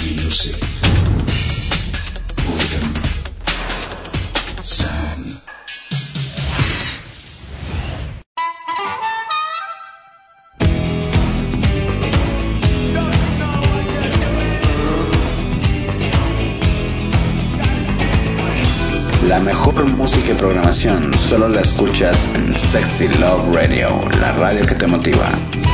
Music. Rhythm. Sound. La mejor música y programación solo la escuchas en Sexy Love Radio, la radio que te motiva.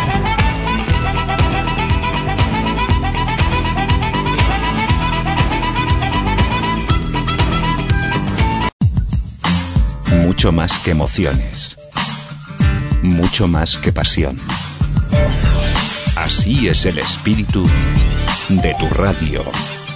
Mucho más que emociones, mucho más que pasión. Así es el espíritu de tu radio.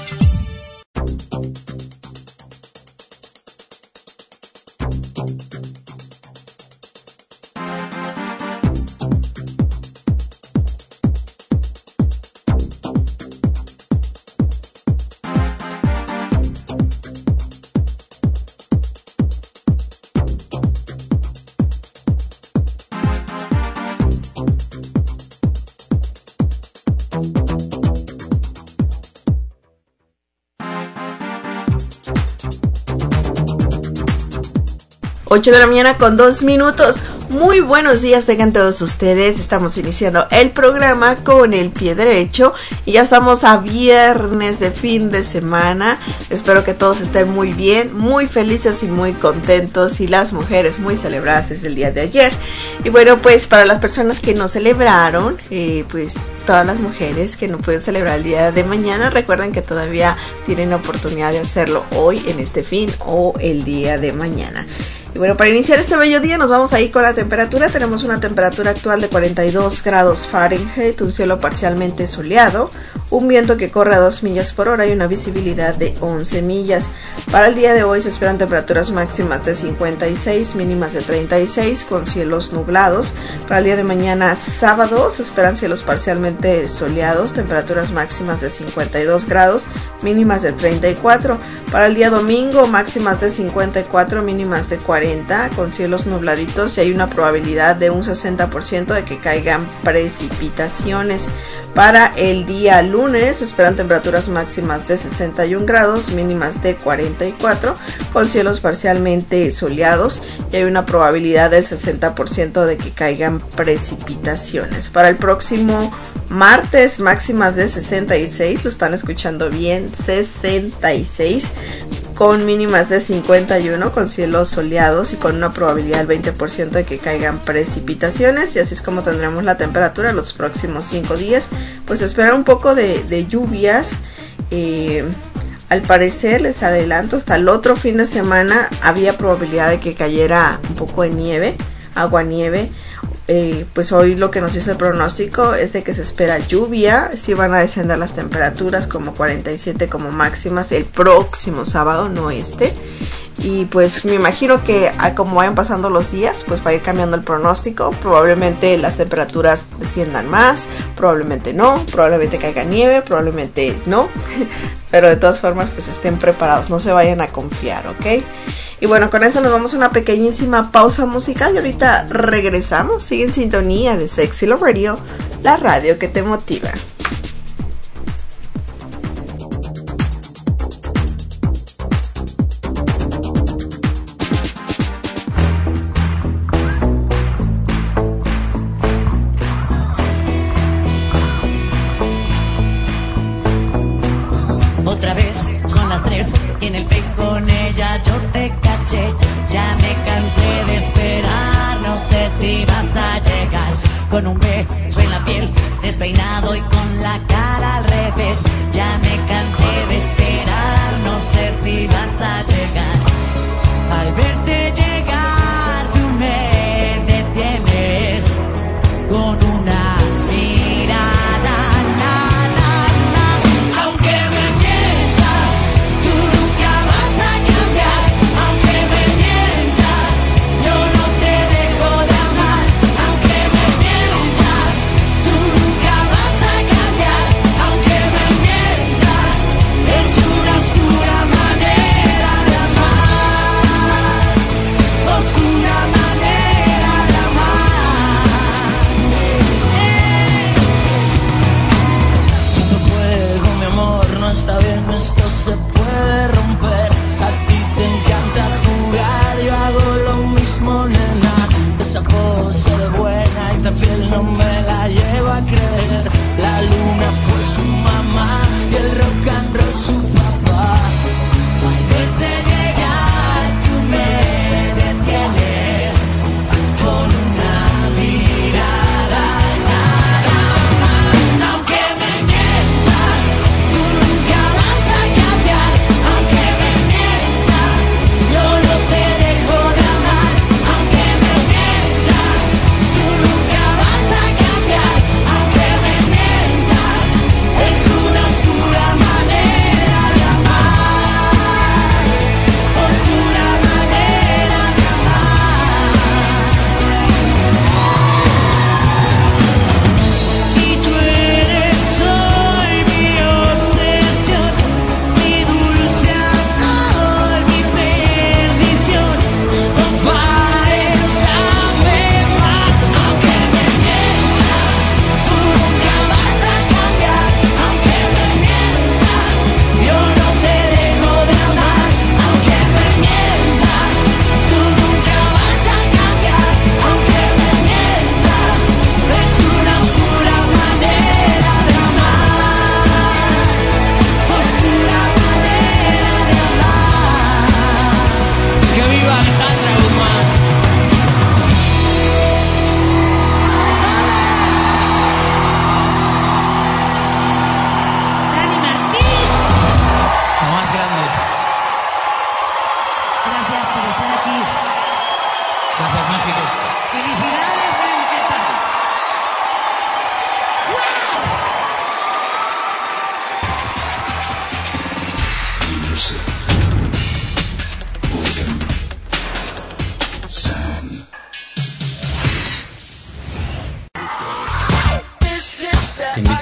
Ocho de la mañana con 2 minutos. Muy buenos días tengan todos ustedes. Estamos iniciando el programa con el pie derecho y ya estamos a viernes de fin de semana. Espero que todos estén muy bien, muy felices y muy contentos, y las mujeres muy celebradas desde el día de ayer. Y bueno, pues para las personas que no celebraron, pues todas las mujeres que no pueden celebrar el día de mañana, recuerden que todavía tienen la oportunidad de hacerlo hoy, en este fin, o el día de mañana. Y bueno, para iniciar este bello día nos vamos a ir con la temperatura. Tenemos una temperatura actual de 42 grados Fahrenheit, un cielo parcialmente soleado, un viento que corre a 2 millas por hora y una visibilidad de 11 millas. Para el día de hoy se esperan temperaturas máximas de 56, mínimas de 36, con cielos nublados. Para el día de mañana, sábado, se esperan cielos parcialmente soleados, temperaturas máximas de 52 grados, mínimas de 34. Para el día domingo, máximas de 54, mínimas de 40, con cielos nubladitos, y hay una probabilidad de un 60% de que caigan precipitaciones. Para el día lunes se esperan temperaturas máximas de 61 grados, mínimas de 44, con cielos parcialmente soleados, y hay una probabilidad del 60% de que caigan precipitaciones. Para el próximo martes, máximas de 66, lo están escuchando bien, 66, con mínimas de 51, con cielos soleados y con una probabilidad del 20% de que caigan precipitaciones. Y así es como tendremos la temperatura los próximos 5 días. Pues espera un poco de lluvias. Al parecer, les adelanto, hasta el otro fin de semana había probabilidad de que cayera un poco de nieve, aguanieve. Pues hoy lo que nos dice el pronóstico es de que se espera lluvia. Sí van a descender las temperaturas, como 47 como máximas el próximo sábado, no este. Y pues me imagino que como vayan pasando los días, pues va a ir cambiando el pronóstico. Probablemente las temperaturas desciendan más, probablemente no, probablemente caiga nieve, probablemente no. Pero de todas formas, pues estén preparados, no se vayan a confiar, ¿ok? Y bueno, con eso nos vamos a una pequeñísima pausa musical y ahorita regresamos. Sigue en sintonía de Sexy Love Radio, la radio que te motiva. Otra vez son las 3 y en el Face con ella yo te caché. Ya me cansé de esperar, no sé si vas a llegar. Con un beso en la piel, despeinado y con la cara al revés. Ya me cansé de esperar, no sé si vas a llegar. Al verte llegar tú me detienes con una mirada, nada más. Aunque me mientas, tú nunca vas a cambiar. Aunque me mientas, yo no te dejo de amar. Aunque me mientas,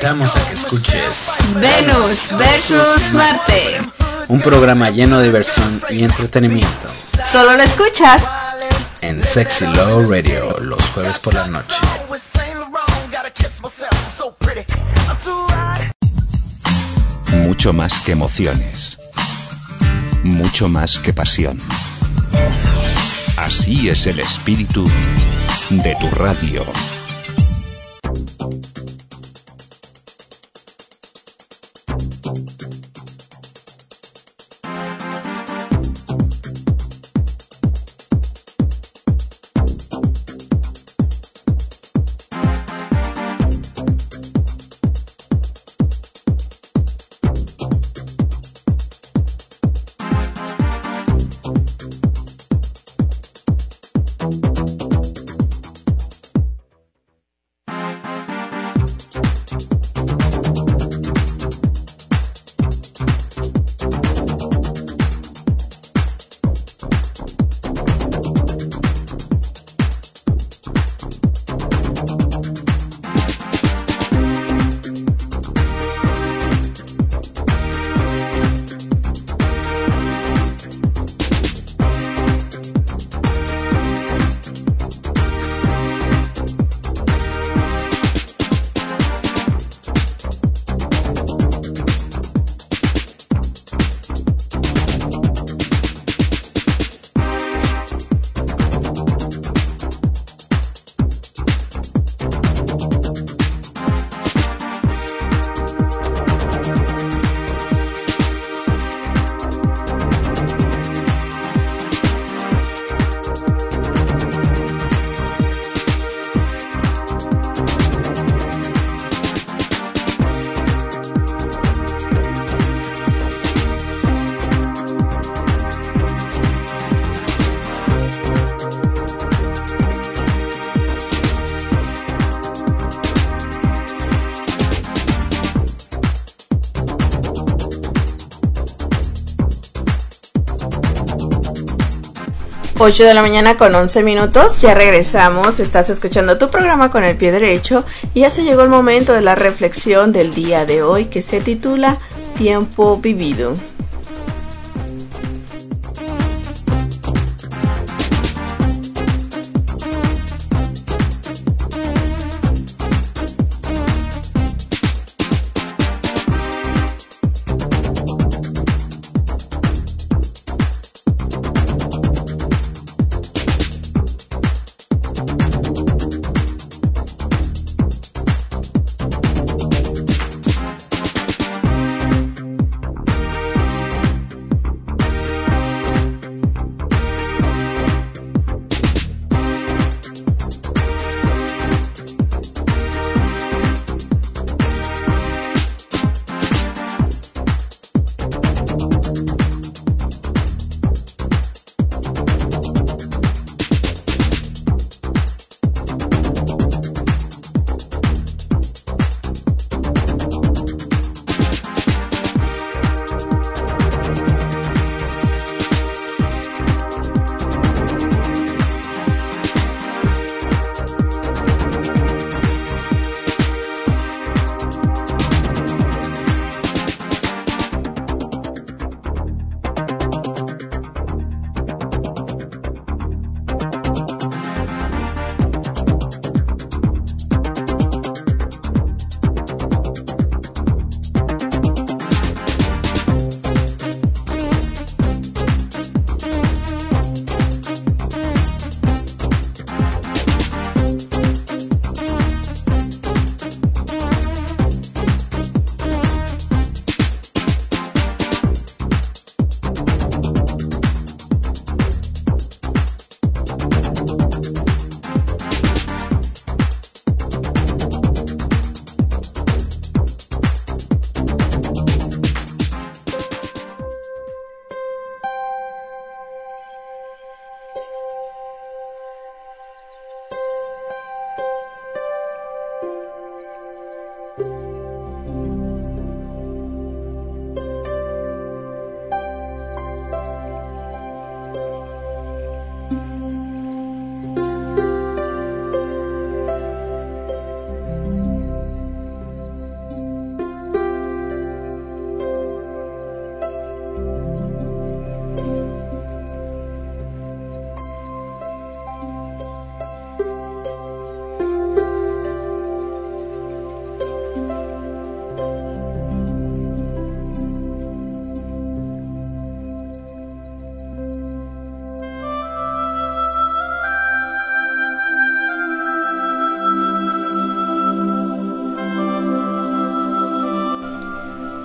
invitamos a que escuches Venus versus Marte. Un programa lleno de diversión y entretenimiento. Solo lo escuchas en Sexy Love Radio los jueves por la noche. Mucho más que emociones. Mucho más que pasión. Así es el espíritu de tu radio. Ocho de la mañana con 11 minutos, ya regresamos, estás escuchando tu programa con el pie derecho y ya se llegó el momento de la reflexión del día de hoy que se titula Tiempo Vivido.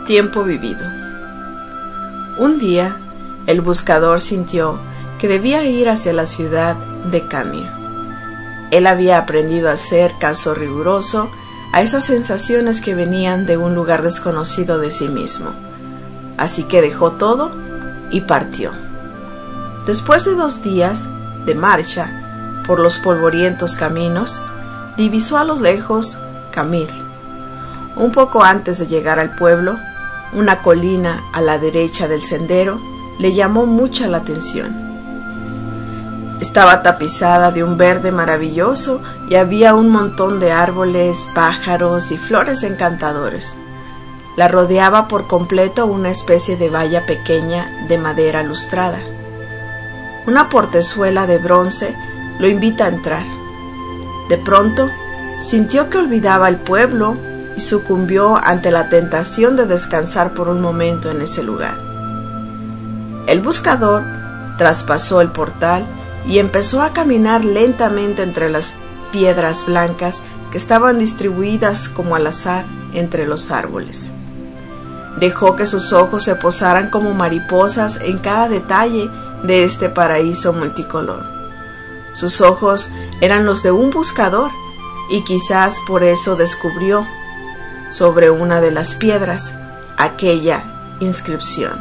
Tiempo vivido. Un día, el buscador sintió que debía ir hacia la ciudad de Camir. Él había aprendido a hacer caso riguroso a esas sensaciones que venían de un lugar desconocido de sí mismo. Así que dejó todo y partió. Después de 2 días de marcha por los polvorientos caminos, divisó a lo lejos Camir. Un poco antes de llegar al pueblo, una colina a la derecha del sendero le llamó mucha la atención. Estaba tapizada de un verde maravilloso y había un montón de árboles, pájaros y flores encantadores. La rodeaba por completo una especie de valla pequeña de madera lustrada. Una portezuela de bronce lo invita a entrar. De pronto, sintió que olvidaba el pueblo y sucumbió ante la tentación de descansar por un momento en ese lugar. El buscador traspasó el portal y empezó a caminar lentamente entre las piedras blancas que estaban distribuidas como al azar entre los árboles. Dejó que sus ojos se posaran como mariposas en cada detalle de este paraíso multicolor. Sus ojos eran los de un buscador y quizás por eso descubrió sobre una de las piedras aquella inscripción.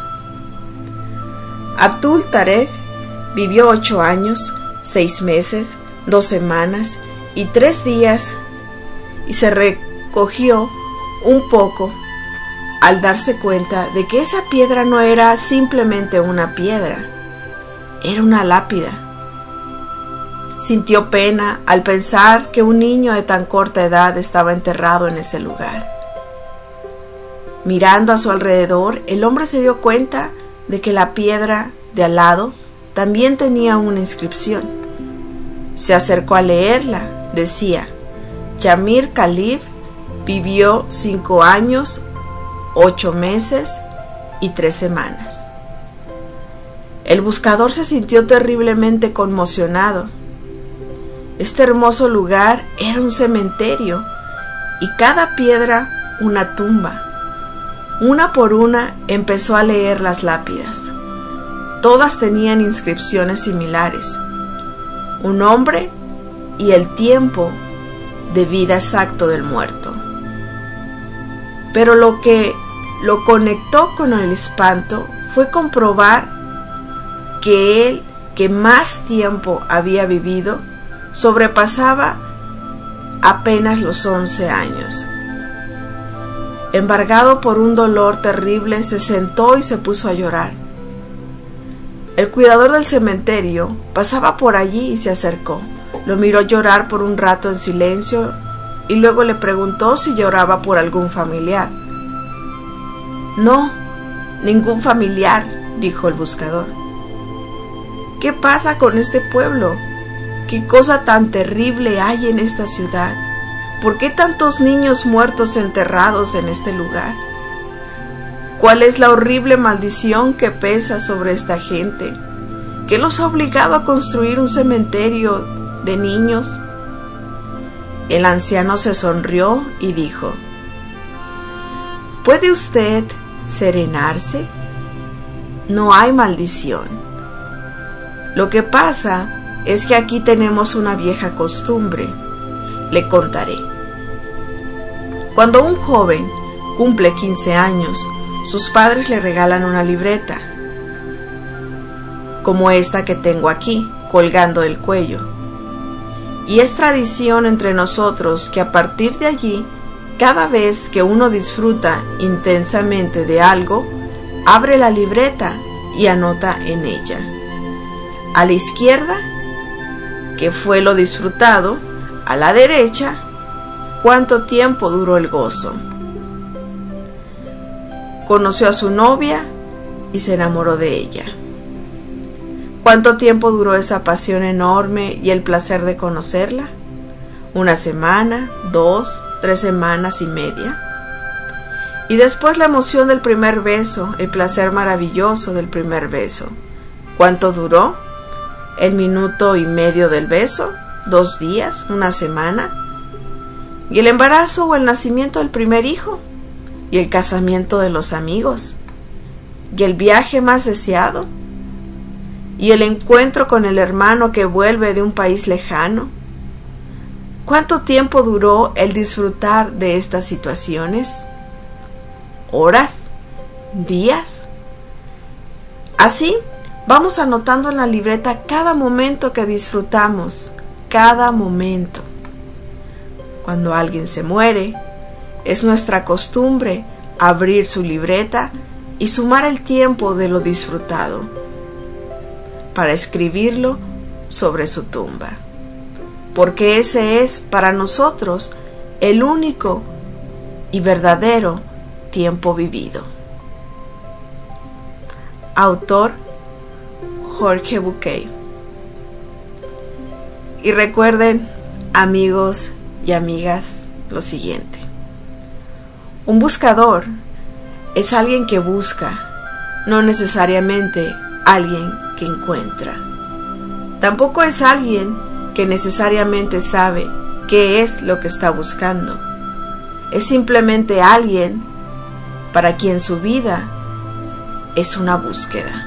Abdul Tarek vivió 8 años, 6 meses, 2 semanas y 3 días y se recogió un poco al darse cuenta de que esa piedra no era simplemente una piedra, era una lápida. Sintió pena al pensar que un niño de tan corta edad estaba enterrado en ese lugar. Mirando a su alrededor, el hombre se dio cuenta de que la piedra de al lado también tenía una inscripción. Se acercó a leerla. Decía: Jamir Khalif vivió 5 años, 8 meses y 3 semanas. El buscador se sintió terriblemente conmocionado. Este hermoso lugar era un cementerio y cada piedra una tumba. Una por una empezó a leer las lápidas. Todas tenían inscripciones similares. Un nombre y el tiempo de vida exacto del muerto. Pero lo que lo conectó con el espanto fue comprobar que él, que más tiempo había vivido, sobrepasaba apenas los 11 años. Embargado por un dolor terrible, se sentó y se puso a llorar. El cuidador del cementerio pasaba por allí y se acercó. Lo miró llorar por un rato en silencio y luego le preguntó si lloraba por algún familiar. No, ningún familiar, dijo el buscador. ¿Qué pasa con este pueblo? ¿Qué cosa tan terrible hay en esta ciudad? ¿Por qué tantos niños muertos enterrados en este lugar? ¿Cuál es la horrible maldición que pesa sobre esta gente? ¿Qué los ha obligado a construir un cementerio de niños? El anciano se sonrió y dijo: ¿Puede usted serenarse? No hay maldición. Lo que pasa es que aquí tenemos una vieja costumbre. Le contaré. Cuando un joven cumple 15 años, sus padres le regalan una libreta, como esta que tengo aquí, colgando del cuello. Y es tradición entre nosotros que a partir de allí, cada vez que uno disfruta intensamente de algo, abre la libreta y anota en ella. A la izquierda, que fue lo disfrutado; a la derecha, cuánto tiempo duró el gozo. Conoció a su novia y se enamoró de ella. ¿Cuánto tiempo duró esa pasión enorme y el placer de conocerla? 1 semana, 2, 3 semanas y media. Y después la emoción del primer beso, el placer maravilloso del primer beso. ¿Cuánto duró? ¿1 minuto y medio del beso? 2 días, 1 semana. ¿Y el embarazo o el nacimiento del primer hijo? y el casamiento de los amigos, y el viaje más deseado, y el encuentro con el hermano que vuelve de un país lejano. ¿Cuánto tiempo duró el disfrutar de estas situaciones? ¿Horas? ¿Días? Así, vamos anotando en la libreta cada momento que disfrutamos, cada momento. Cuando alguien se muere, es nuestra costumbre abrir su libreta y sumar el tiempo de lo disfrutado, para escribirlo sobre su tumba, porque ese es para nosotros el único y verdadero tiempo vivido. Autor Jorge Bucay. Y recuerden, amigos y amigas, lo siguiente: un buscador es alguien que busca, no necesariamente alguien que encuentra. Tampoco es alguien que necesariamente sabe qué es lo que está buscando. Es simplemente alguien para quien su vida es una búsqueda.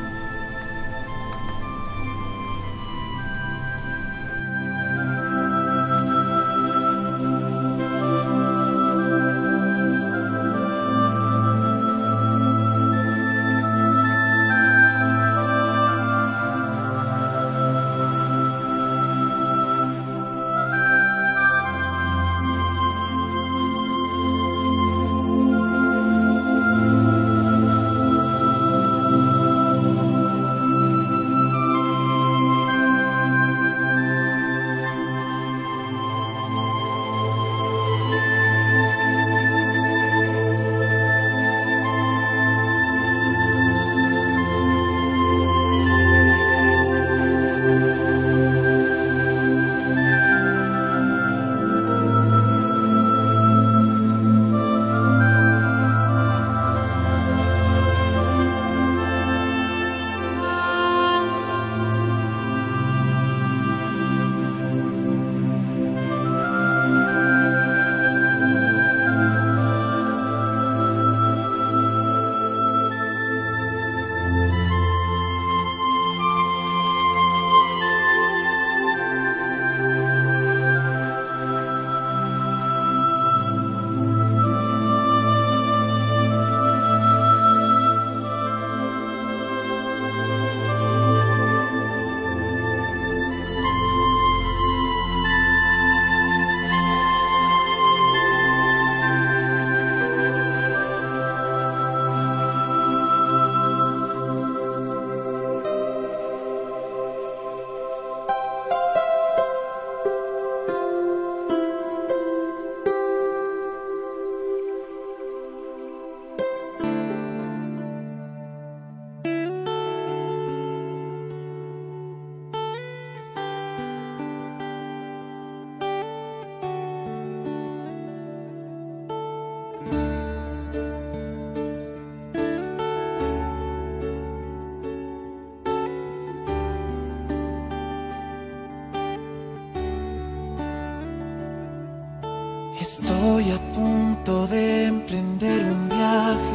Estoy a punto de emprender un viaje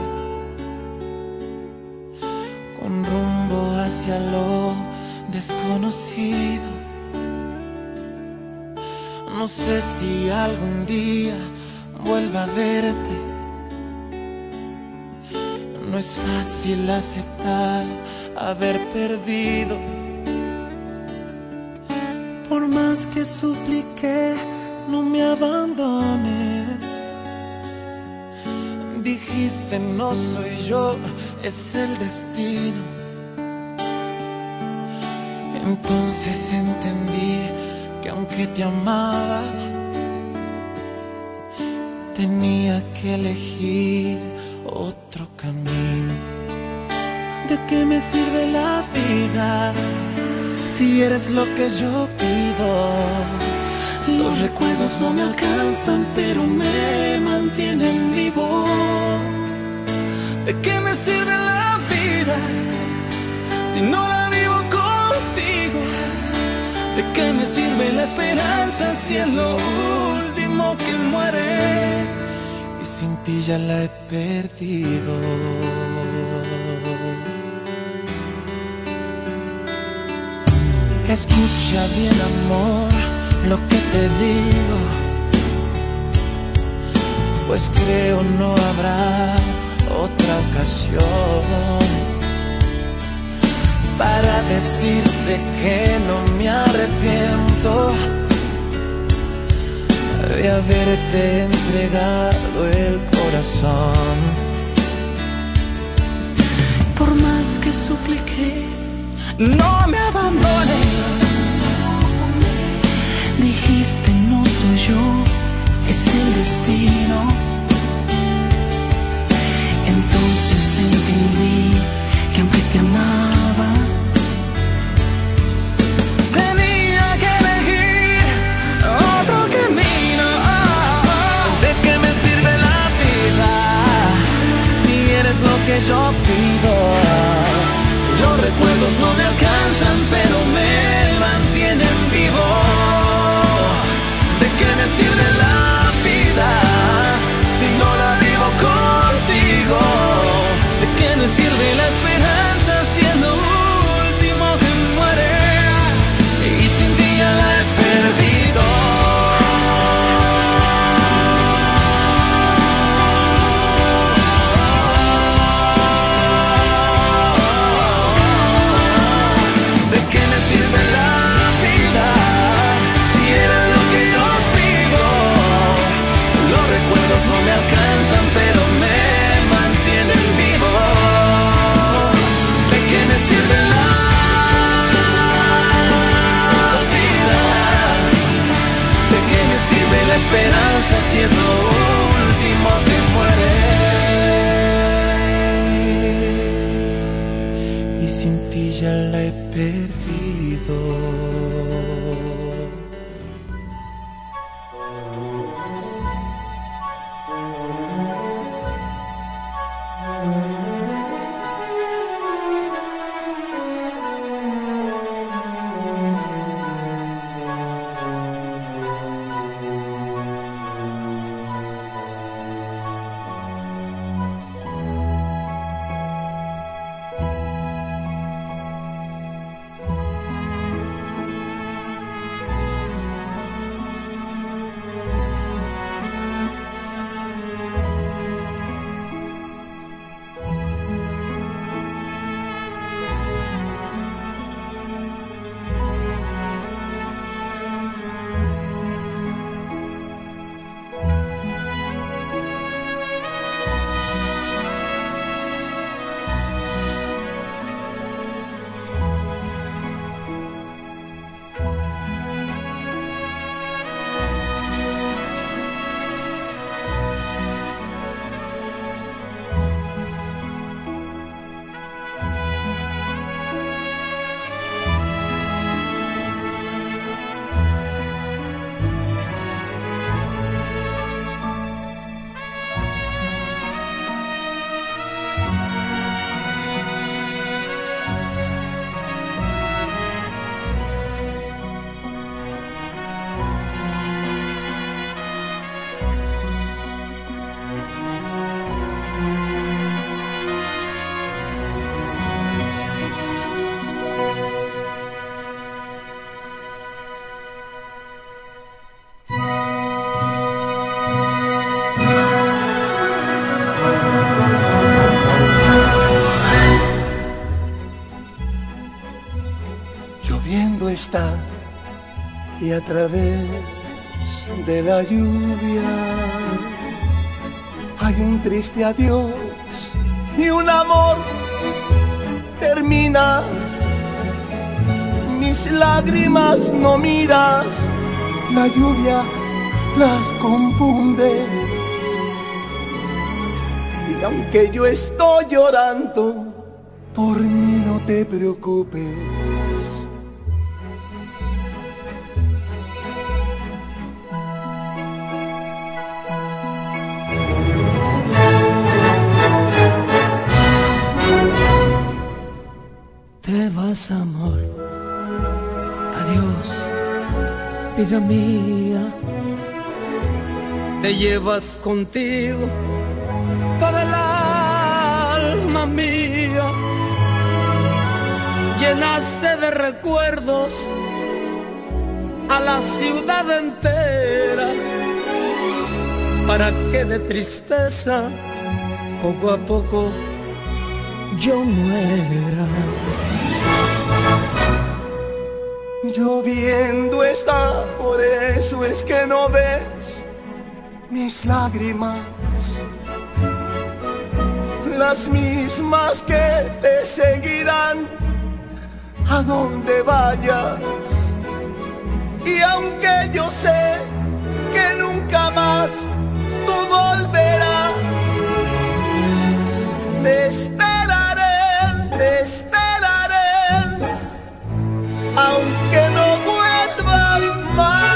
con rumbo hacia lo desconocido. No sé si algún día vuelva a verte. No es fácil aceptar haber perdido. Por más que supliqué, no me abandones. Dijiste no soy yo, es el destino. Entonces entendí que aunque te amaba, tenía que elegir otro camino. ¿De qué me sirve la vida si eres lo que yo pido? Los recuerdos no me alcanzan, pero me mantienen vivo. ¿De qué me sirve la vida si no la vivo contigo? ¿De qué me sirve la esperanza si es lo último que muere? Y sin ti ya la he perdido. Escucha bien, amor, lo que te digo, pues creo no habrá otra ocasión para decirte que no me arrepiento de haberte entregado el corazón. Por más que supliqué, no me abandones. Dijiste no soy yo, es el destino. Entonces entendí que aunque te amaba, tenía que elegir otro camino. ¿De qué me sirve la vida si eres lo que yo pido? Los recuerdos no me alcanzan, pero me mantienen vivo. ¿De qué me sirve la vida si no la vivo contigo? ¿De qué me sirve la esperanza si es lo último que muere? Y sin ti ya la he perdido. ¿De qué me sirve la vida si eres lo que yo pido? Los recuerdos no me alcanzan, pero me mantienen vivo. ¿De qué me sirve la vida? ¿De qué me sirve la esperanza si es lo último que muere? Y sin ti ya la he perdido. Está y a través de la lluvia hay un triste adiós y un amor termina. Mis lágrimas no miras, la lluvia las confunde. Y aunque yo estoy llorando, por mí no te preocupes. Te vas, amor, adiós, vida mía. te llevas contigo toda el alma mía. Llenaste de recuerdos a la ciudad entera, para que de tristeza poco a poco yo muera. Lloviendo está, por eso es que no ves mis lágrimas, las mismas que te seguirán a donde vayas. Y aunque yo sé que nunca más tú volverás, te esperaré, aunque no vuelvas más.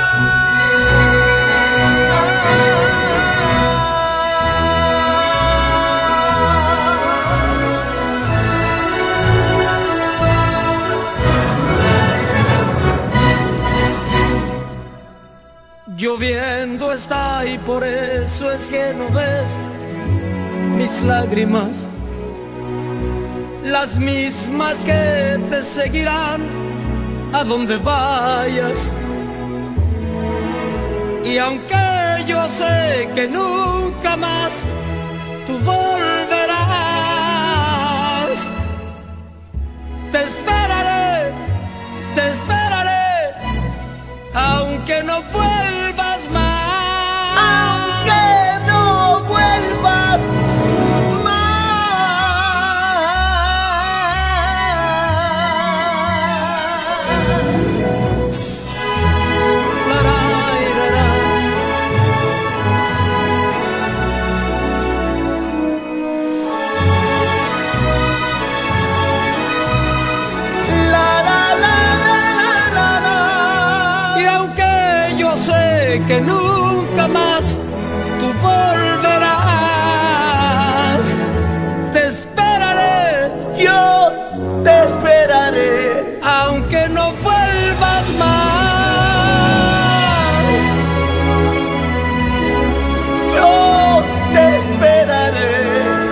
Lloviendo está y por eso es que no ves mis lágrimas, las mismas que te seguirán a donde vayas. Y aunque yo sé que nunca más tú volverás, te esperaré, aunque no vuelvas más. Aunque no vuelvas que nunca más tú volverás, te esperaré, yo te esperaré, aunque no vuelvas más. Yo te esperaré,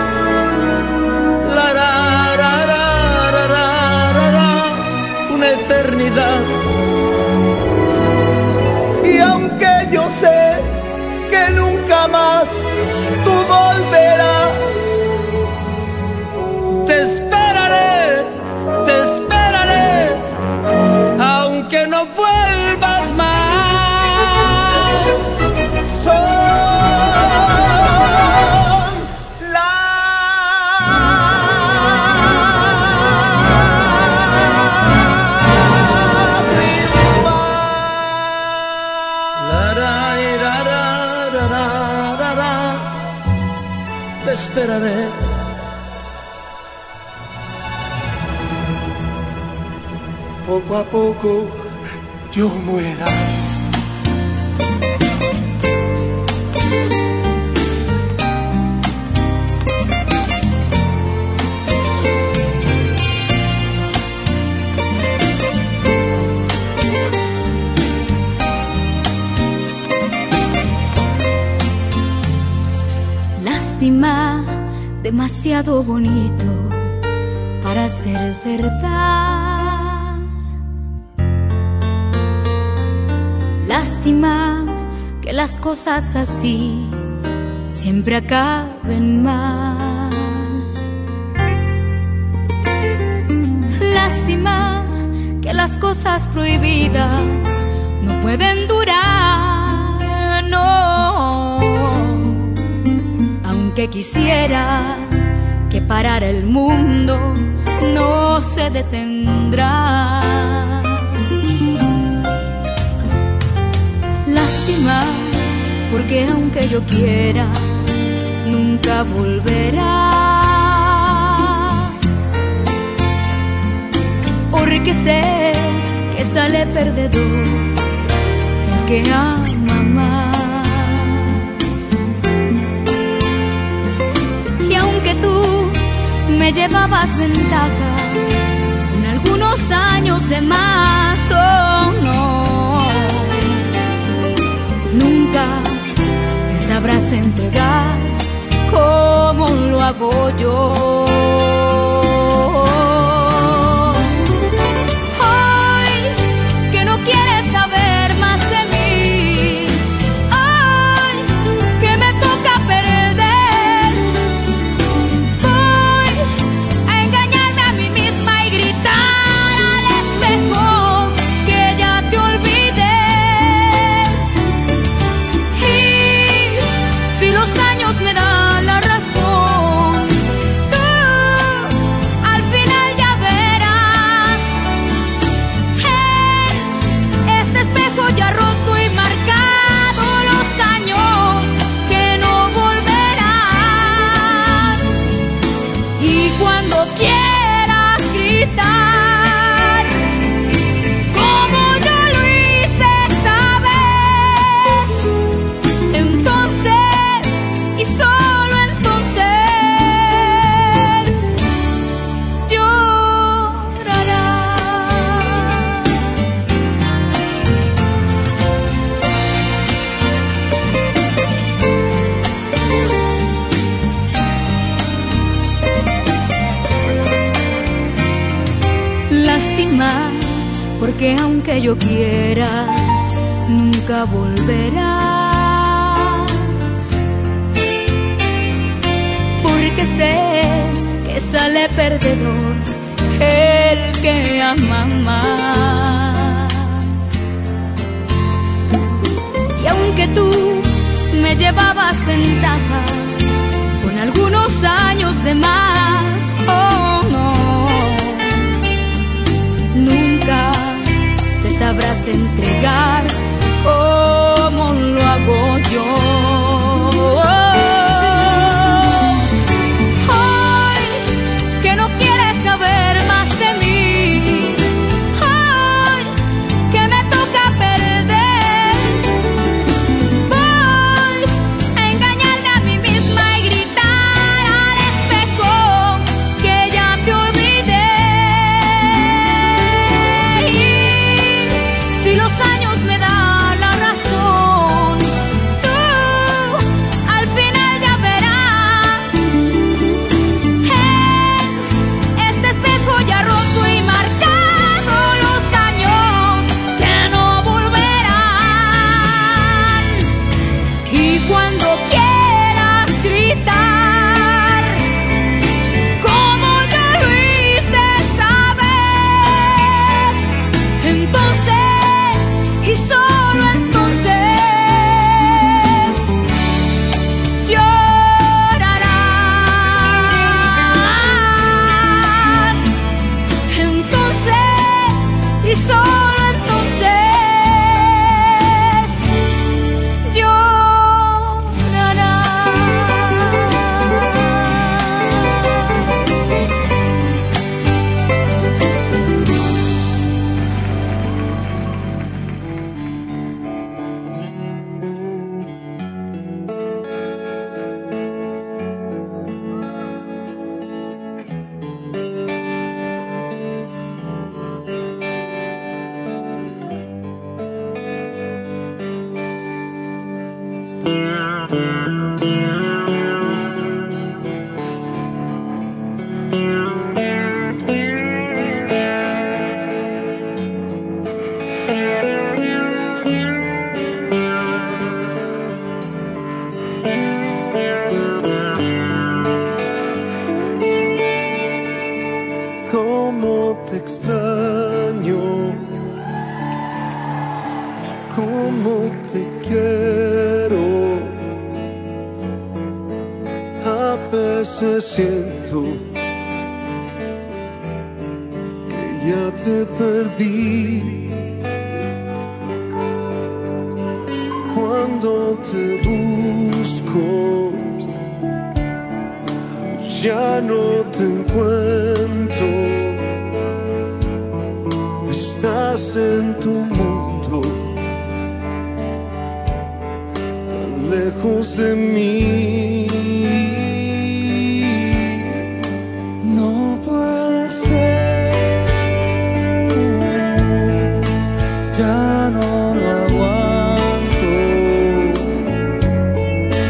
una eternidad. Yo sé que nunca más tú volverás, te esperaré, aunque no vuelvas más. Son te esperaré. Poco a poco yo muera. Lástima, demasiado bonito para ser verdad. Lástima que las cosas así siempre acaben mal. Lástima que las cosas prohibidas no pueden durar, no. Aunque quisiera que parara el mundo, no se detendrá. Lástima, porque aunque yo quiera, nunca volverás. Porque sé que sale perdedor el que ama más. Y aunque tú me llevabas ventaja en algunos años de más, oh no, nunca sabrás entregar como lo hago yo. Hoy que no quieres saber más de mí, hoy que me toca perder, voy a engañarme a mí misma y gritar al espejo que ya te olvidé. Y si los años me dan la razón, tú al final ya verás en este espejo ya roto y marcado los años que no volverán. Y cuando quieras gritar como yo lo hice esa vez, entonces y solo entonces llorarás. Lástima, porque aunque yo quiera, nunca volverás. Porque sé que sale perdedor el que ama más. Y aunque tú me llevabas ventaja con algunos años de más, oh no, nunca te sabrás entregar como lo hago yo. Hoy que no quieres saber más de mí, hoy que me toca perder, voy a engañarme a mí misma y gritar al espejo que ya te olvidé. Y si los años me dan la razón, tú al final ya verás en este espejo ya roto y marcado los años que no volverán. Y cuando quieras gritar como yo lo hice esa vez, entonces y solo entonces llorarás. Entonces y solo entonces Cómo te extraño, cómo te quiero. A veces siento que ya te perdí. Cuando te busco, ya no te encuentro. Estás en tu mundo, tan lejos de mí. No puede ser, ya no lo aguanto.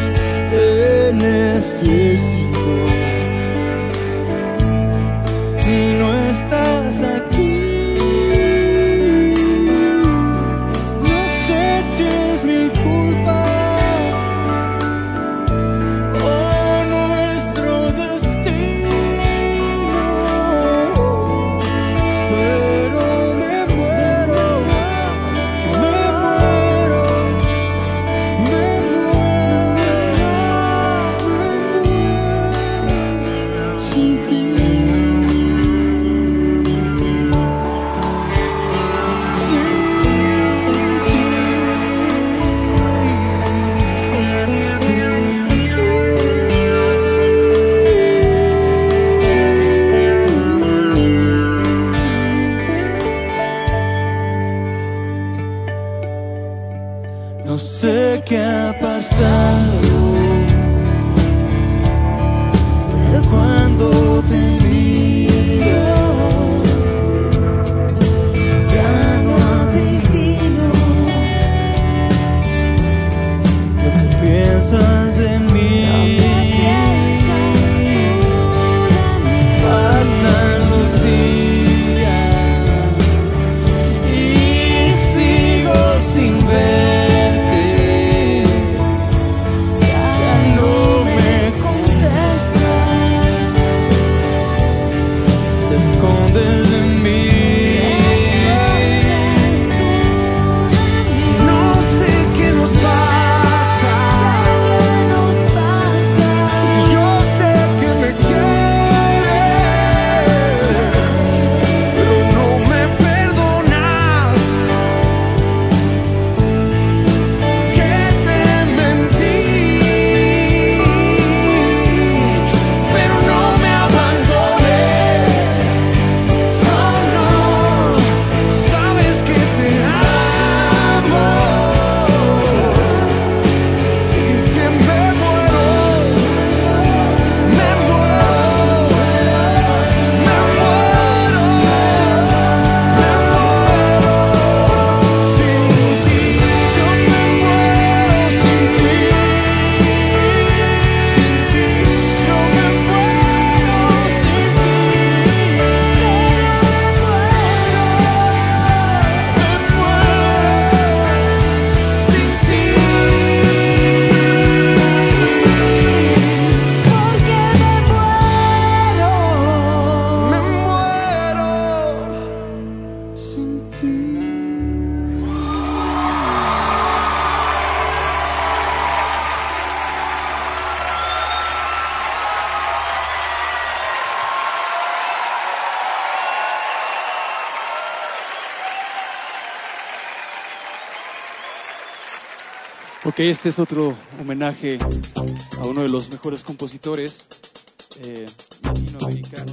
Ok, este es otro homenaje a uno de los mejores compositores latinoamericanos.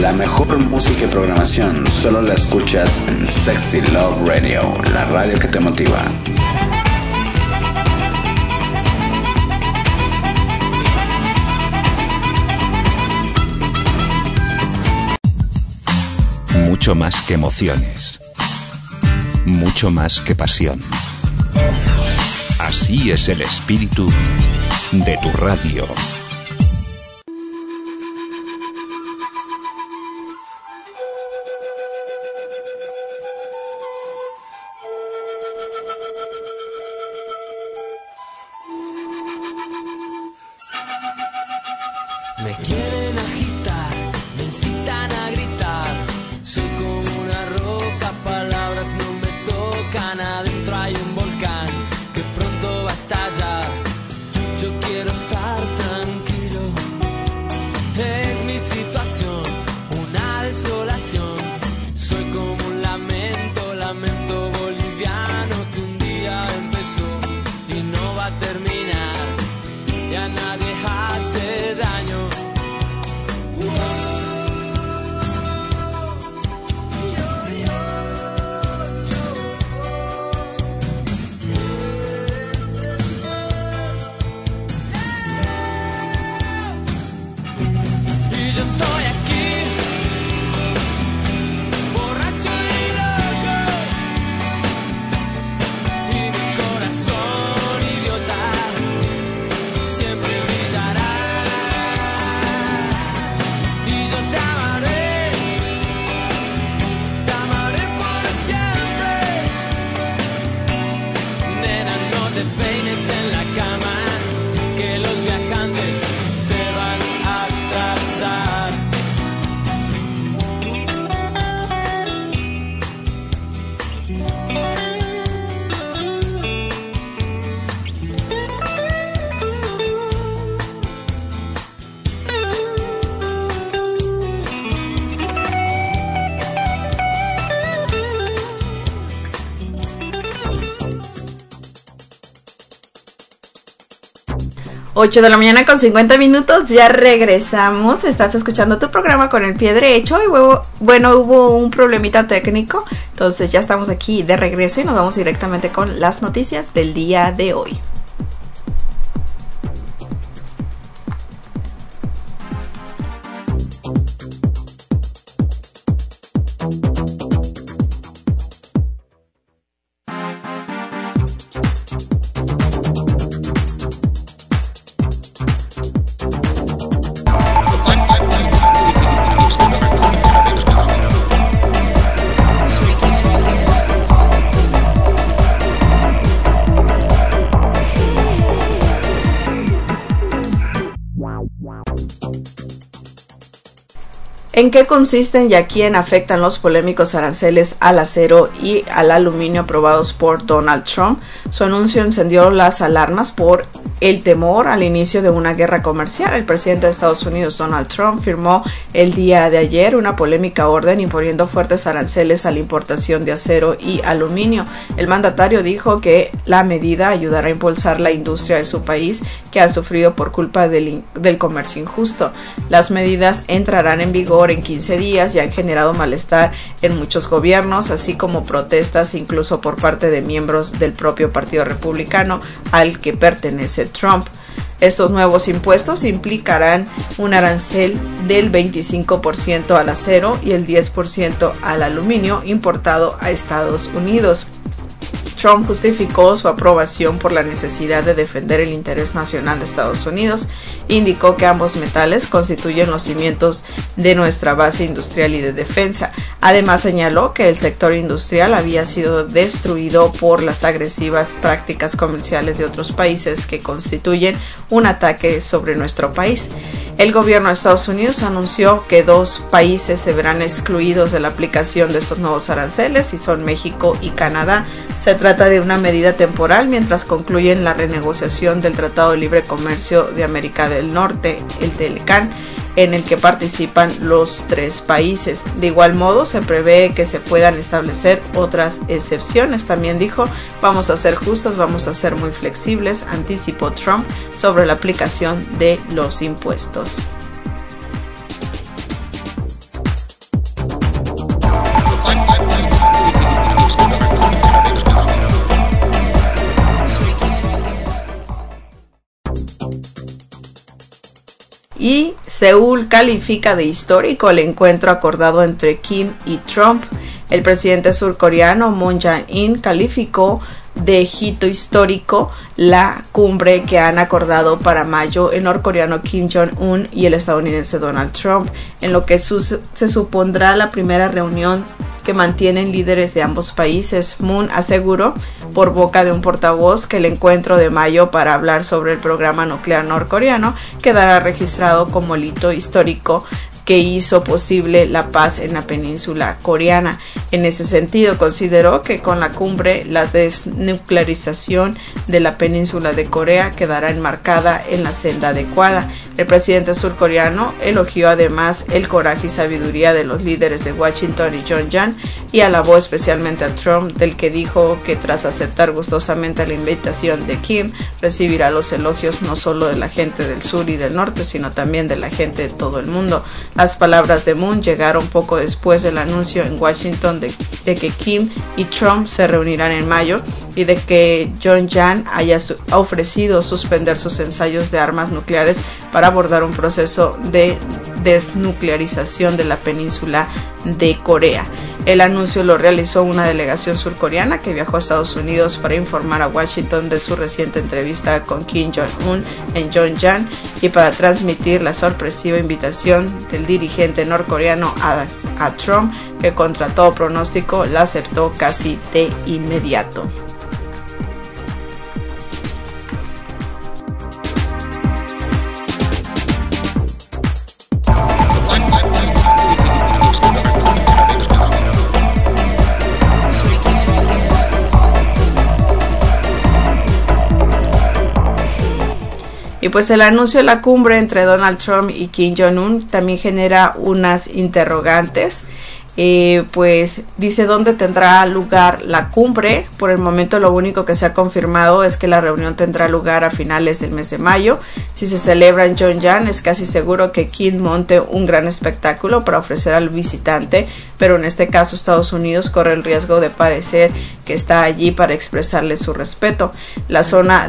La mejor música y programación solo la escuchas en Sexy Love Radio, la radio que te motiva. Mucho más que emociones. Mucho más que pasión. Así es el espíritu de tu radio. Me quieren agitar, me incitan a gritar. Soy como una roca, palabras no me tocan. Adentro hay un volcán que pronto va a estallar. Yo quiero estar tranquilo. Es mi situación, una desolación. Soy como un lamento, lamento boliviano que un día empezó y no va a terminar. Y a nadie hace daño. Y yo estoy aquí, borracho y loco, y mi corazón idiota siempre brillará. Y yo te amaré por siempre. Nena, no te peines en la cama, que los viajantes se van a atrasar. Ocho de la mañana con 50 minutos, ya regresamos. Estás escuchando tu programa con el pie derecho. Y bueno, hubo un problemita técnico, entonces ya estamos aquí de regreso y nos vamos directamente con las noticias del día de hoy. ¿En qué consisten y a quién afectan los polémicos aranceles al acero y al aluminio aprobados por Donald Trump? Su anuncio encendió las alarmas por el temor al inicio de una guerra comercial. El presidente de Estados Unidos, Donald Trump, firmó el día de ayer una polémica orden imponiendo fuertes aranceles a la importación de acero y aluminio. El mandatario dijo que la medida ayudará a impulsar la industria de su país, que ha sufrido por culpa del comercio injusto. Las medidas entrarán en vigor en 15 días y han generado malestar en muchos gobiernos, así como protestas incluso por parte de miembros del propio Partido Republicano al que pertenece Trump. Estos nuevos impuestos implicarán un arancel del 25% al acero y el 10% al aluminio importado a Estados Unidos. Trump justificó su aprobación por la necesidad de defender el interés nacional de Estados Unidos e indicó que ambos metales constituyen los cimientos de nuestra base industrial y de defensa. Además, señaló que el sector industrial había sido destruido por las agresivas prácticas comerciales de otros países que constituyen un ataque sobre nuestro país. El gobierno de Estados Unidos anunció que 2 países se verán excluidos de la aplicación de estos nuevos aranceles y son México y Canadá. Se trata de una medida temporal mientras concluyen la renegociación del Tratado de Libre Comercio de América del Norte, el TLCAN, en el que participan los 3 países. De igual modo, se prevé que se puedan establecer otras excepciones. También dijo, vamos a ser justos, vamos a ser muy flexibles, anticipó Trump sobre la aplicación de los impuestos. Seúl califica de histórico el encuentro acordado entre Kim y Trump. El presidente surcoreano Moon Jae-in calificó de hito histórico la cumbre que han acordado para mayo el norcoreano Kim Jong-un y el estadounidense Donald Trump, en lo que se supondrá la primera reunión que mantienen líderes de ambos países. Moon aseguró por boca de un portavoz que el encuentro de mayo para hablar sobre el programa nuclear norcoreano quedará registrado como el hito histórico que hizo posible la paz en la península coreana. En ese sentido, consideró que con la cumbre la desnuclearización de la península de Corea quedará enmarcada en la senda adecuada. El presidente surcoreano elogió además el coraje y sabiduría de los líderes de Washington y Pyongyang y alabó especialmente a Trump, del que dijo que tras aceptar gustosamente la invitación de Kim, recibirá los elogios no solo de la gente del sur y del norte, sino también de la gente de todo el mundo. Las palabras de Moon llegaron poco después del anuncio en Washington de que Kim y Trump se reunirán en mayo y de que Pyongyang haya ofrecido suspender sus ensayos de armas nucleares para abordar un proceso de desnuclearización de la península de Corea. El anuncio lo realizó una delegación surcoreana que viajó a Estados Unidos para informar a Washington de su reciente entrevista con Kim Jong-un en Pyongyang y para transmitir la sorpresiva invitación del dirigente norcoreano a Trump, que contra todo pronóstico la aceptó casi de inmediato. Y pues el anuncio de la cumbre entre Donald Trump y Kim Jong-un también genera unas interrogantes. Pues dice dónde tendrá lugar la cumbre. Por el momento lo único que se ha confirmado es que la reunión tendrá lugar a finales del mes de mayo. Si se celebra en Pyongyang, es casi seguro que Kim monte un gran espectáculo para ofrecer al visitante, pero en este caso Estados Unidos corre el riesgo de parecer que está allí para expresarle su respeto. La zona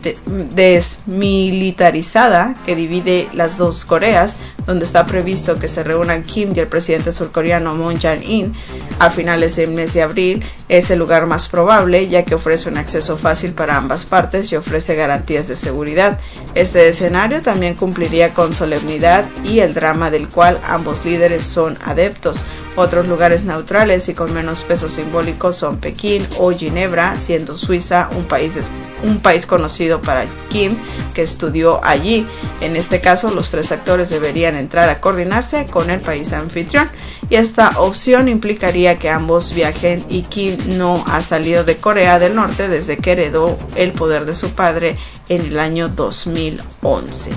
desmilitarizada que divide las dos Coreas, donde está previsto que se reúnan Kim y el presidente surcoreano Moon Jae-in a finales del mes de abril, es el lugar más probable, ya que ofrece un acceso fácil para ambas partes y ofrece garantías de seguridad. Este escenario también cumpliría con solemnidad y el drama del cual ambos líderes son adeptos. Otros lugares neutrales y con menos peso simbólico son Pekín o Ginebra, siendo Suiza un país conocido para Kim, que estudió allí. En este caso, los tres actores deberían entrar a coordinarse con el país anfitrión, y esta opción implicaría que ambos viajen, y Kim no ha salido de Corea del Norte desde que heredó el poder de su padre en el año 2011.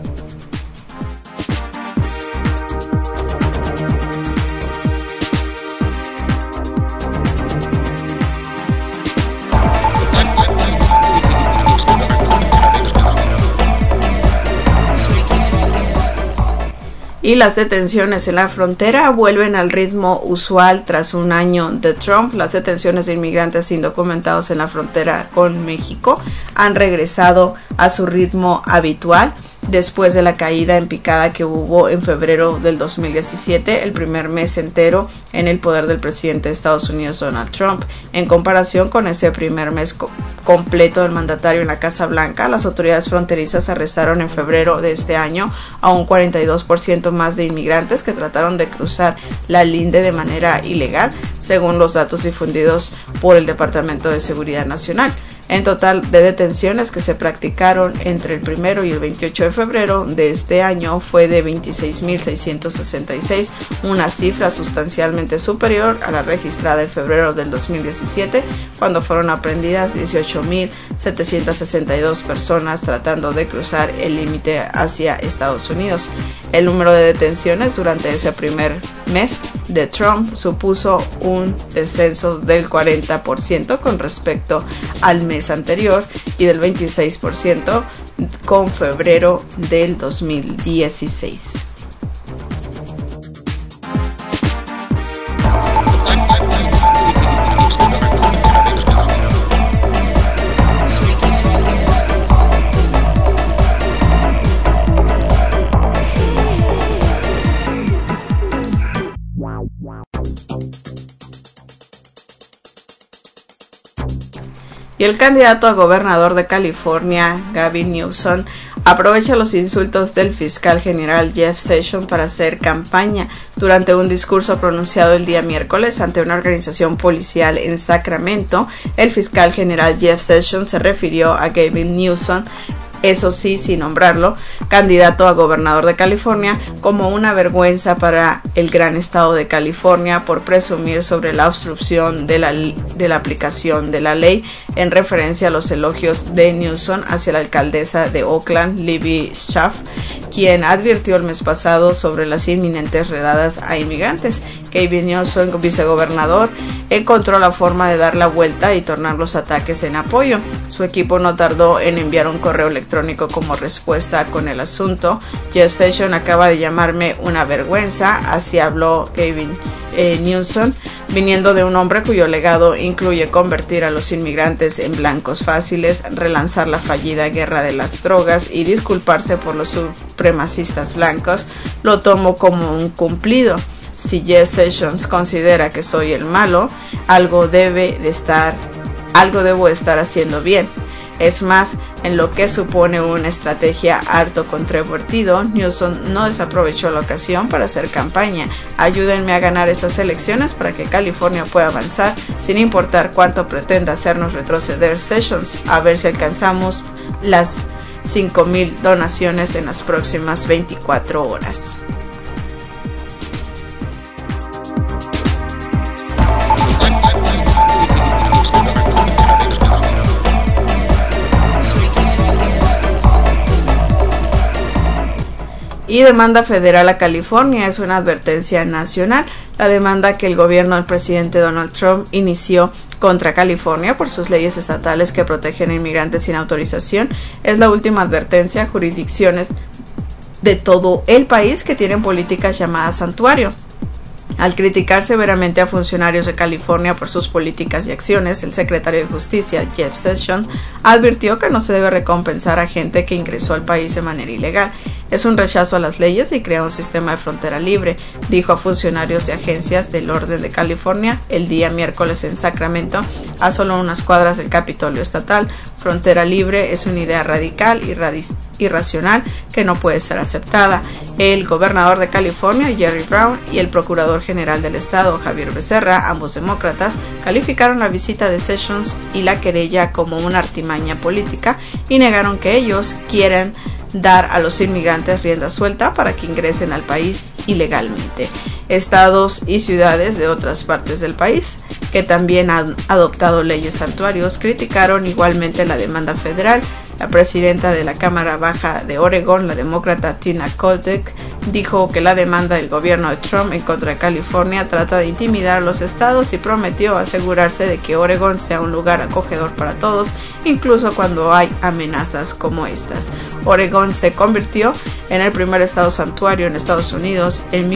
Y las detenciones en la frontera vuelven al ritmo usual tras un año de Trump. Las detenciones de inmigrantes indocumentados en la frontera con México han regresado a su ritmo habitual después de la caída en picada que hubo en febrero del 2017, el primer mes entero en el poder del presidente de Estados Unidos, Donald Trump. En comparación con ese primer mes completo del mandatario en la Casa Blanca, las autoridades fronterizas arrestaron en febrero de este año a un 42% más de inmigrantes que trataron de cruzar la linde de manera ilegal, según los datos difundidos por el Departamento de Seguridad Nacional. En total de detenciones que se practicaron entre el 1 y el 28 de febrero de este año fue de 26.666, una cifra sustancialmente superior a la registrada en febrero del 2017, cuando fueron aprehendidas 18.762 personas tratando de cruzar el límite hacia Estados Unidos. El número de detenciones durante ese primer mes de Trump supuso un descenso del 40% con respecto al mes anterior y del 26% con febrero del 2016. Y el candidato a gobernador de California, Gavin Newsom, aprovecha los insultos del fiscal general Jeff Sessions para hacer campaña. Durante un discurso pronunciado el día miércoles ante una organización policial en Sacramento, el fiscal general Jeff Sessions se refirió a Gavin Newsom, eso sí, sin nombrarlo, candidato a gobernador de California, como una vergüenza para el gran estado de California por presumir sobre la obstrucción de la aplicación de la ley, en referencia a los elogios de Newsom hacia la alcaldesa de Oakland, Libby Schaaf, quien advirtió el mes pasado sobre las inminentes redadas a inmigrantes. Gavin Newsom, vicegobernador, encontró la forma de dar la vuelta y tornar los ataques en apoyo. Su equipo no tardó en enviar un correo electrónico como respuesta con el asunto. Jeff Sessions acaba de llamarme una vergüenza, así habló Gavin Newsom, viniendo de un hombre cuyo legado incluye convertir a los inmigrantes en blancos fáciles, relanzar la fallida guerra de las drogas y disculparse por los supremacistas blancos. Lo tomo como un cumplido. Si Jeff Sessions considera que soy el malo, algo debo estar haciendo bien. Es más, en lo que supone una estrategia harto controvertido, Newsom no desaprovechó la ocasión para hacer campaña. Ayúdenme a ganar esas elecciones para que California pueda avanzar, sin importar cuánto pretenda hacernos retroceder Sessions, a ver si alcanzamos las 5,000 donaciones en las próximas 24 horas. Y demanda federal a California es una advertencia nacional. La demanda que el gobierno del presidente Donald Trump inició contra California por sus leyes estatales que protegen a inmigrantes sin autorización es la última advertencia a jurisdicciones de todo el país que tienen políticas llamadas santuario. Al criticar severamente a funcionarios de California por sus políticas y acciones, el secretario de Justicia, Jeff Sessions, advirtió que no se debe recompensar a gente que ingresó al país de manera ilegal. Es un rechazo a las leyes y crea un sistema de frontera libre, dijo a funcionarios de agencias del orden de California el día miércoles en Sacramento, a solo unas cuadras del Capitolio estatal. Frontera libre es una idea radical y irracional que no puede ser aceptada. El gobernador de California, Jerry Brown, y el procurador general del estado, Xavier Becerra, ambos demócratas, calificaron la visita de Sessions y la querella como una artimaña política y negaron que ellos quieren dar a los inmigrantes rienda suelta para que ingresen al país ilegalmente. Estados y ciudades de otras partes del país que también han adoptado leyes santuarios criticaron igualmente la demanda federal. La presidenta de la Cámara Baja de Oregón, la demócrata Tina Kotek, dijo que la demanda del gobierno de Trump en contra de California trata de intimidar a los estados y prometió asegurarse de que Oregón sea un lugar acogedor para todos, incluso cuando hay amenazas como estas. Oregón se convirtió en el primer estado santuario en Estados Unidos en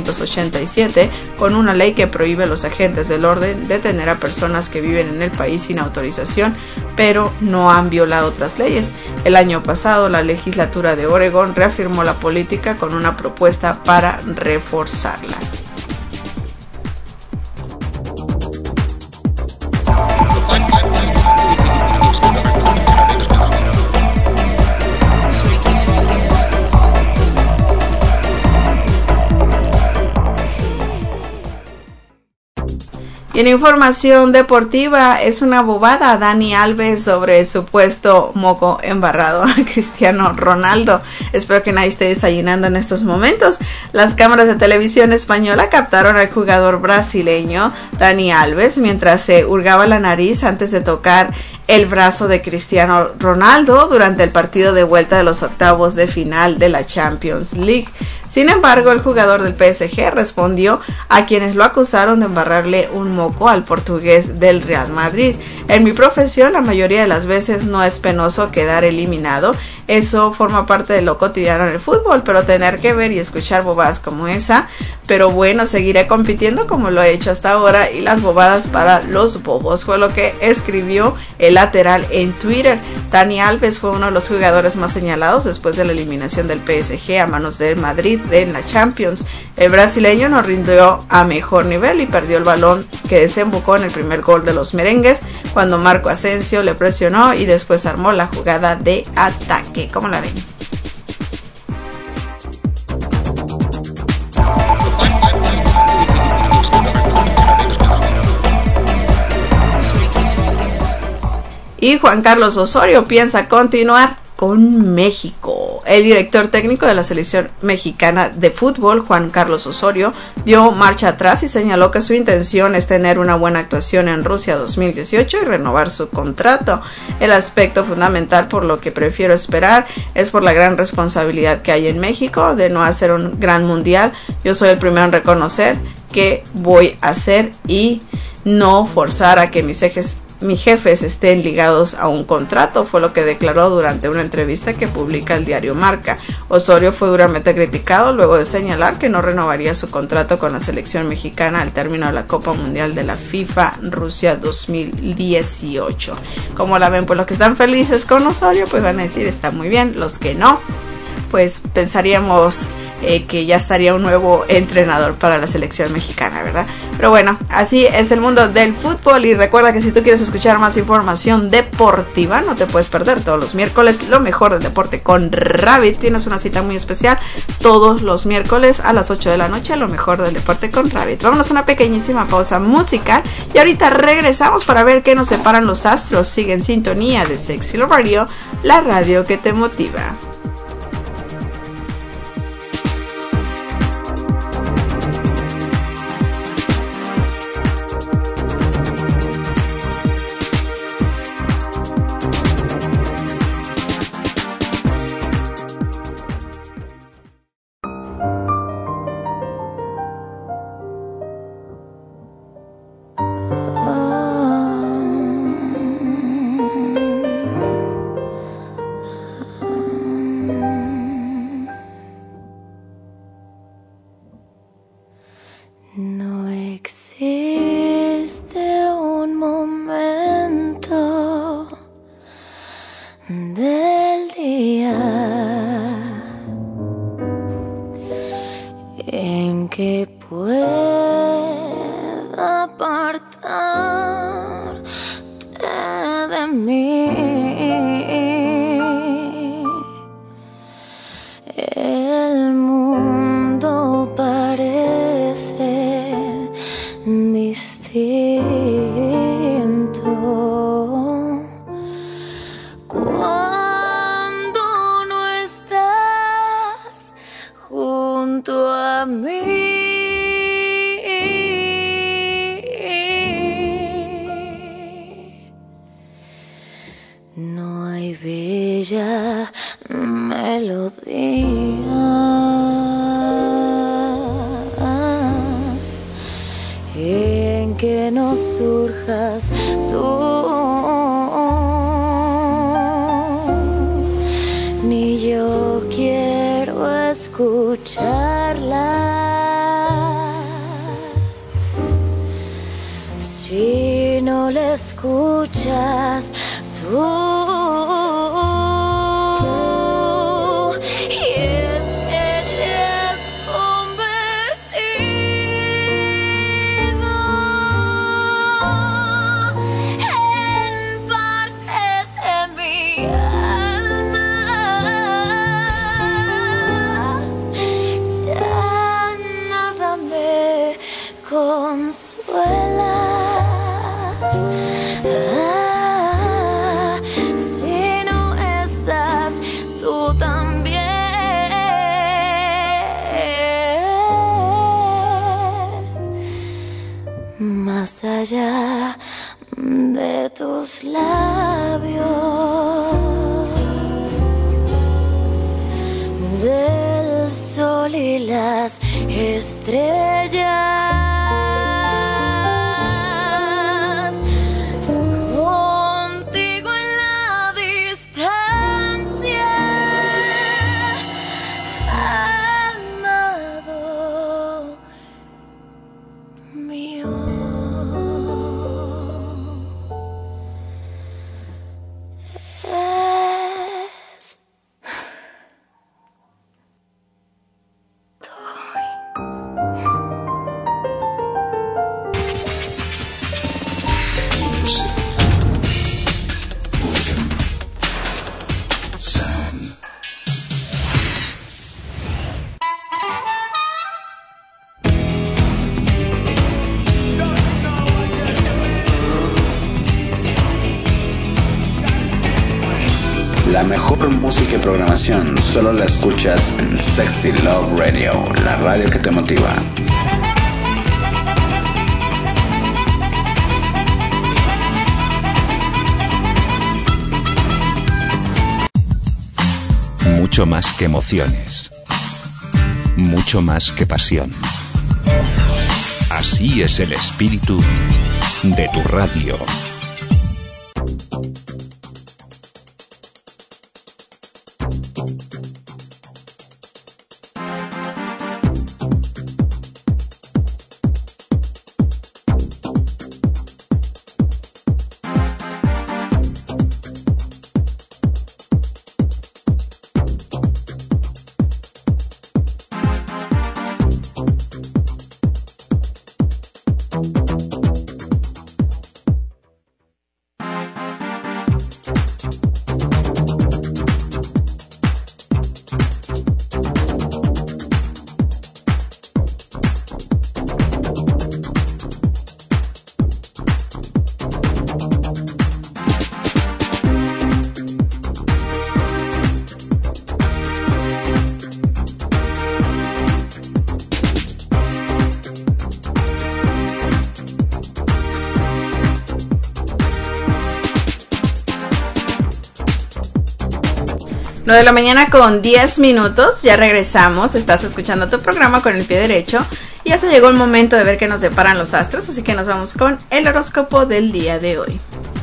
1987 con una ley que prohíbe a los agentes del orden detener a personas que viven en el país sin autorización, pero no han violado otras leyes. El año pasado, la legislatura de Oregón reafirmó la política con una propuesta para reforzarla. Y en información deportiva, es una bobada Dani Alves sobre el supuesto moco embarrado a Cristiano Ronaldo. Espero que nadie esté desayunando en estos momentos. Las cámaras de televisión española captaron al jugador brasileño Dani Alves mientras se hurgaba la nariz antes de tocar el brazo de Cristiano Ronaldo durante el partido de vuelta de los octavos de final de la Champions League. Sin embargo, el jugador del PSG respondió a quienes lo acusaron de embarrarle un moco al portugués del Real Madrid. En mi profesión, la mayoría de las veces no es penoso quedar eliminado. Eso forma parte de lo cotidiano en el fútbol, pero tener que ver y escuchar bobadas como esa, pero bueno, seguiré compitiendo como lo he hecho hasta ahora y las bobadas para los bobos, fue lo que escribió el lateral en Twitter. Dani Alves fue uno de los jugadores más señalados después de la eliminación del PSG a manos del Madrid Madrid en la Champions. El brasileño no rindió a mejor nivel y perdió el balón que desembocó en el primer gol de los merengues cuando Marco Asensio le presionó y después armó la jugada de ataque. ¿Cómo la ven? Y Juan Carlos Osorio piensa continuar con México. El director técnico de la selección mexicana de fútbol, Juan Carlos Osorio, dio marcha atrás y señaló que su intención es tener una buena actuación en Rusia 2018 y renovar su contrato. El aspecto fundamental por lo que prefiero esperar es por la gran responsabilidad que hay en México de no hacer un gran mundial. Yo soy el primero en reconocer que voy a hacer y no forzar a que mis jefes estén ligados a un contrato, fue lo que declaró durante una entrevista que publica el diario Marca. Osorio fue duramente criticado luego de señalar que no renovaría su contrato con la selección mexicana al término de la Copa Mundial de la FIFA Rusia 2018. Como la ven, pues los que están felices con Osorio pues van a decir está muy bien, los que no pues pensaríamos que ya estaría un nuevo entrenador para la selección mexicana, ¿verdad? Pero bueno, así es el mundo del fútbol y recuerda que si tú quieres escuchar más información deportiva, no te puedes perder todos los miércoles lo mejor del deporte con Rabbit. Tienes una cita muy especial todos los miércoles a las 8 de la noche, lo mejor del deporte con Rabbit. Vámonos a una pequeñísima pausa musical y ahorita regresamos para ver qué nos separan los astros. Sigue en sintonía de Sexy Love Radio, la radio que te motiva. La mejor música y programación solo la escuchas en Sexy Love Radio, la radio que te motiva. Mucho más que emociones. Mucho más que pasión. Así es el espíritu de tu radio. De la mañana con 10 minutos, ya regresamos, estás escuchando tu programa con el pie derecho y ya se llegó el momento de ver qué nos deparan los astros, así que nos vamos con el horóscopo del día de hoy.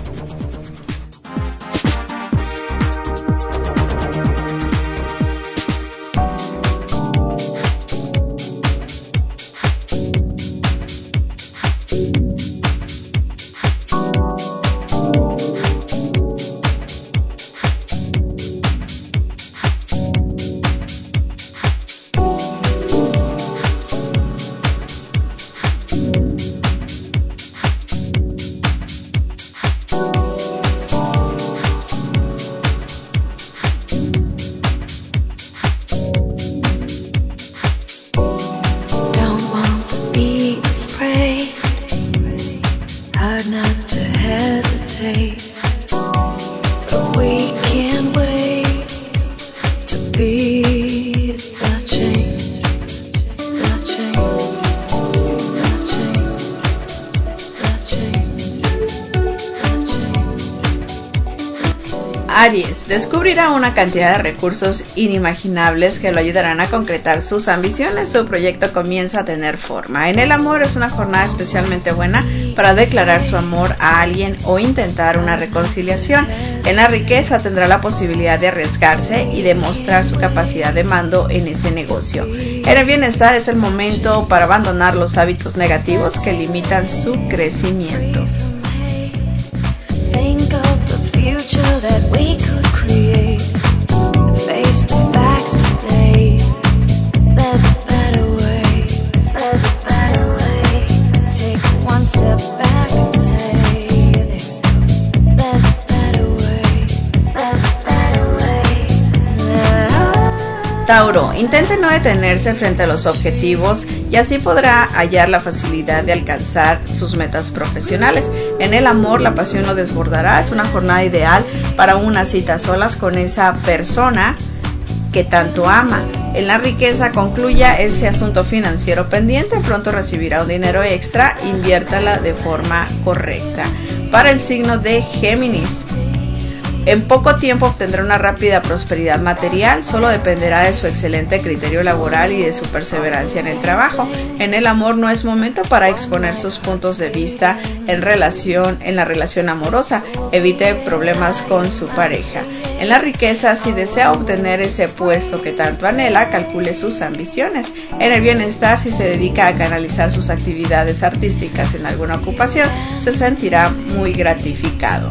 Aries, descubrirá una cantidad de recursos inimaginables que lo ayudarán a concretar sus ambiciones. Su proyecto comienza a tener forma. En el amor es una jornada especialmente buena para declarar su amor a alguien o intentar una reconciliación. En la riqueza tendrá la posibilidad de arriesgarse y demostrar su capacidad de mando en ese negocio. En el bienestar es el momento para abandonar los hábitos negativos que limitan su crecimiento. Future that we could create. Face the facts today. There's a better way. There's a better way. Take one step back and say there's a better way. There's a better way. Tauro, intente no detenerse frente a los objetivos y así podrá hallar la facilidad de alcanzar sus metas profesionales. En el amor, la pasión lo desbordará. Es una jornada ideal para una cita a solas con esa persona que tanto ama. En la riqueza, concluya ese asunto financiero pendiente. Pronto recibirá un dinero extra. Inviértala de forma correcta. Para el signo de Géminis, en poco tiempo obtendrá una rápida prosperidad material, solo dependerá de su excelente criterio laboral y de su perseverancia en el trabajo. En el amor no es momento para exponer sus puntos de vista en la relación amorosa, evite problemas con su pareja. En la riqueza, si desea obtener ese puesto que tanto anhela, calcule sus ambiciones. En el bienestar, si se dedica a canalizar sus actividades artísticas en alguna ocupación, se sentirá muy gratificado.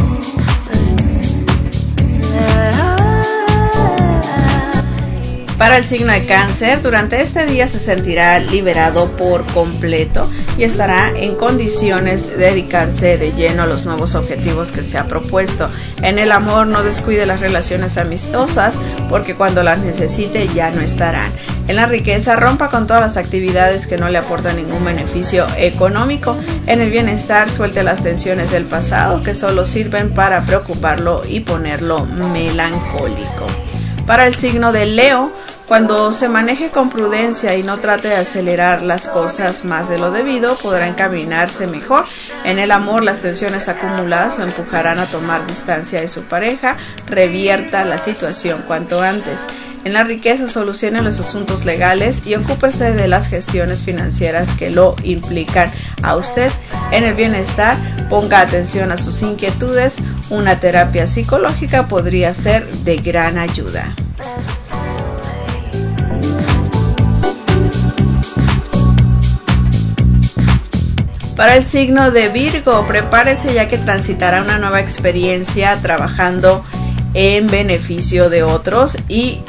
Para Para el signo de Cáncer, durante este día se sentirá liberado por completo y estará en condiciones de dedicarse de lleno a los nuevos objetivos que se ha propuesto. En el amor, no descuide las relaciones amistosas porque cuando las necesite ya no estarán. En la riqueza, rompa con todas las actividades que no le aportan ningún beneficio económico. En el bienestar, suelte las tensiones del pasado que solo sirven para preocuparlo y ponerlo melancólico. Para el signo de Leo, cuando se maneje con prudencia y no trate de acelerar las cosas más de lo debido, podrá encaminarse mejor. En el amor, las tensiones acumuladas lo empujarán a tomar distancia de su pareja. Revierta la situación cuanto antes. En la riqueza, solucione los asuntos legales y ocúpese de las gestiones financieras que lo implican a usted. En el bienestar, ponga atención a sus inquietudes. Una terapia psicológica podría ser de gran ayuda. Para el signo de Virgo, prepárese ya que transitará una nueva experiencia trabajando en beneficio de otros y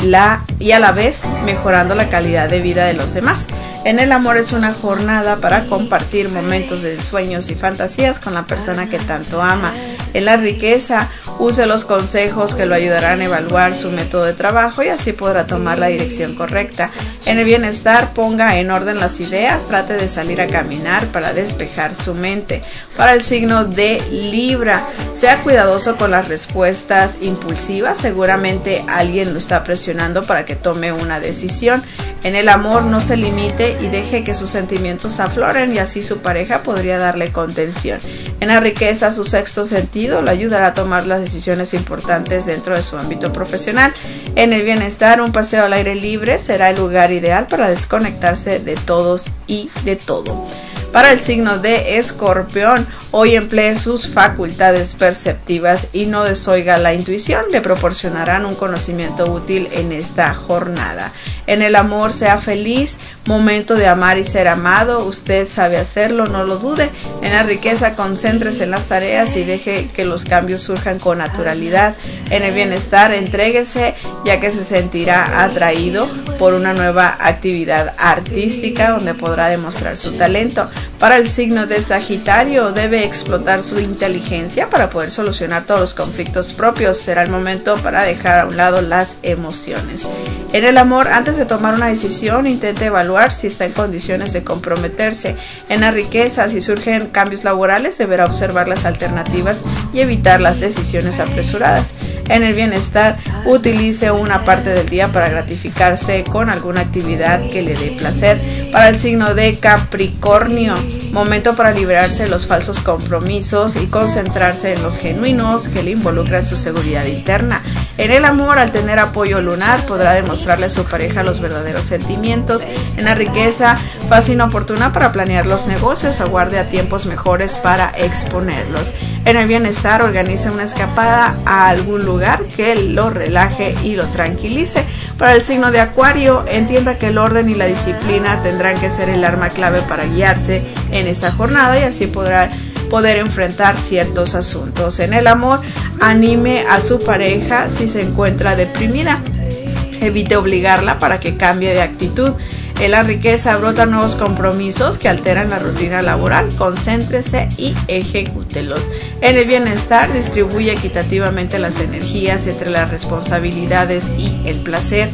a la vez mejorando la calidad de vida de los demás. En el amor, es una jornada para compartir momentos de sueños y fantasías con la persona que tanto ama. En la riqueza, use los consejos que lo ayudarán a evaluar su método de trabajo y así podrá tomar la dirección correcta. En el bienestar, ponga en orden las ideas, trate de salir a caminar para despejar su mente. Para el signo de Libra, sea cuidadoso con las respuestas impulsivas, seguramente alguien lo está presionando para que tome una decisión. En el amor, no se limite y deje que sus sentimientos afloren y así su pareja podría darle contención. En la riqueza, su sexto sentido lo ayudará a tomar las decisiones importantes dentro de su ámbito profesional. En el bienestar, un paseo al aire libre será el lugar ideal para desconectarse de todos y de todo. Para el signo de Escorpión, hoy emplee sus facultades perceptivas y no desoiga la intuición, le proporcionarán un conocimiento útil en esta jornada. En el amor, sea feliz, momento de amar y ser amado, usted sabe hacerlo, no lo dude. En la riqueza, concéntrese en las tareas y deje que los cambios surjan con naturalidad. En el bienestar, entréguese ya que se sentirá atraído por una nueva actividad artística donde podrá demostrar su talento. Para el signo de Sagitario, debe explotar su inteligencia para poder solucionar todos los conflictos propios. Será el momento para dejar a un lado las emociones. En el amor, antes de tomar una decisión, intente evaluar si está en condiciones de comprometerse. En la riqueza, si surgen cambios laborales, deberá observar las alternativas y evitar las decisiones apresuradas. En el bienestar, utilice una parte del día para gratificarse con alguna actividad que le dé placer. Para el signo de Capricornio, momento para liberarse de los falsos compromisos y concentrarse en los genuinos que le involucran su seguridad interna. En el amor, al tener apoyo lunar, podrá demostrarle a su pareja los verdaderos sentimientos. En la riqueza, fase inoportuna para planear los negocios, aguarde a tiempos mejores para exponerlos. En el bienestar, organice una escapada a algún lugar que lo relaje y lo tranquilice. Para el signo de Acuario, entienda que el orden y la disciplina tendrán que ser el arma clave para guiarse en esta jornada y así podrá poder enfrentar ciertos asuntos. En el amor, anime a su pareja si se encuentra deprimida. Evite obligarla para que cambie de actitud. En la riqueza, brotan nuevos compromisos que alteran la rutina laboral. Concéntrese y ejecútelos. En el bienestar, distribuye equitativamente las energías entre las responsabilidades y el placer.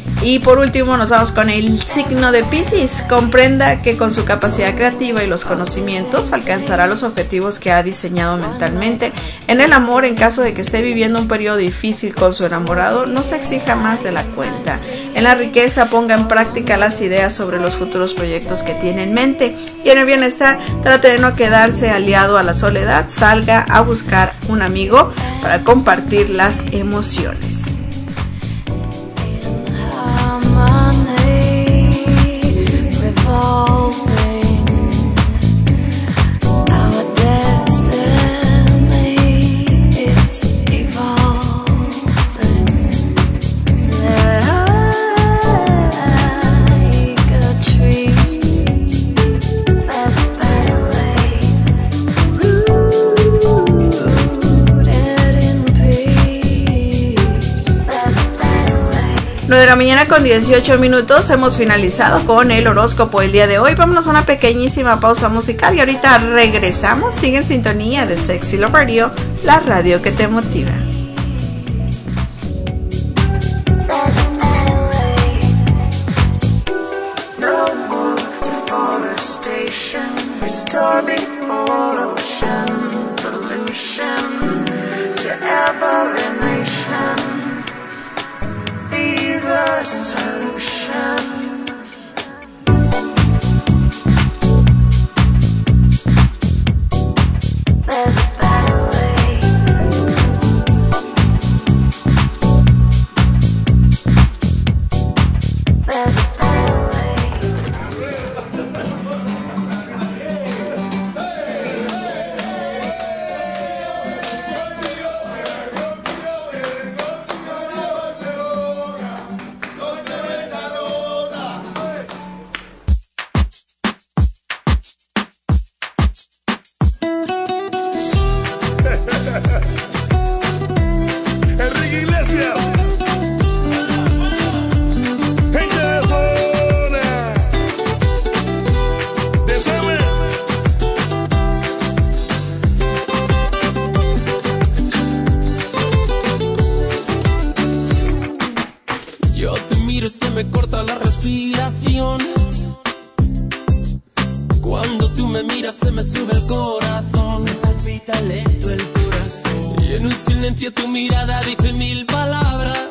Y por último nos vamos con el signo de Piscis. Comprenda que con su capacidad creativa y los conocimientos alcanzará los objetivos que ha diseñado mentalmente. En el amor, en caso de que esté viviendo un periodo difícil con su enamorado, no se exija más de la cuenta. En la riqueza, ponga en práctica las ideas sobre los futuros proyectos que tiene en mente. Y en el bienestar, trate de no quedarse aliado a la soledad. Salga a buscar un amigo para compartir las emociones. de la mañana con 18 minutos. Hemos finalizado con el horóscopo el día de hoy. Vámonos a una pequeñísima pausa musical y ahorita regresamos. Sigue en sintonía de Sexy Love Radio, la radio que te motiva. Restore before ocean pollution to every nation. Be the solution. There's a better way. There's a better way. Se me corta la respiración. Cuando tú me miras se me sube el corazón. Me palpita lento el corazón. Y en un silencio tu mirada dice mil palabras.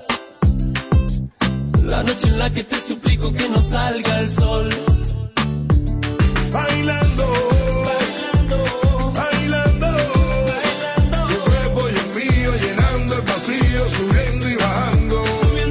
La noche en la que te suplico que no salga el sol. Bailando, bailando, bailando, bailando. Tu cuerpo y el mío llenando el vacío, subiendo y bajando.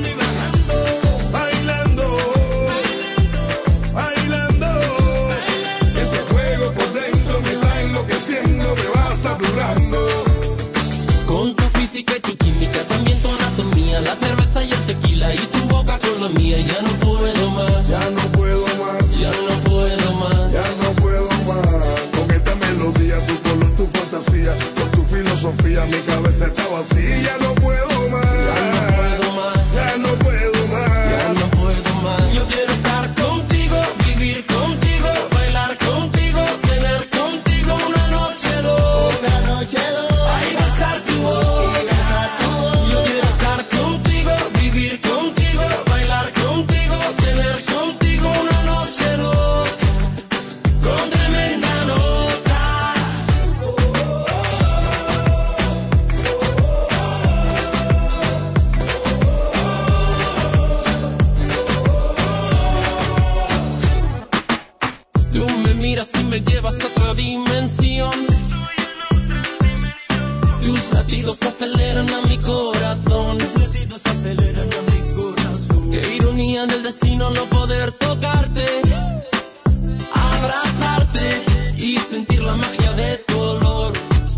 Con tu física y tu química, también tu anatomía, la cerveza y el tequila y tu boca con la mía. Ya no puedo más, ya no puedo más, ya no puedo más, ya no puedo más. Con esta melodía, tu color, tu fantasía, con tu filosofía, mi cabeza está vacía. Ya no puedo más, ya no puedo más, ya no puedo más, ya no puedo más. Yo quiero estar contigo, vivir contigo, bailar contigo, tener contigo una noche loca, noche loca. Yo quiero estar contigo, vivir contigo, bailar contigo, tener contigo una noche loca, con tremenda nota. Tú me miras y me llevas a otra dimensión. Tus latidos aceleran a mi corazón. Tus latidos aceleran a mi corazón. Qué ironía del destino no poder tocarte, abrazarte y sentir la magia de tu olor.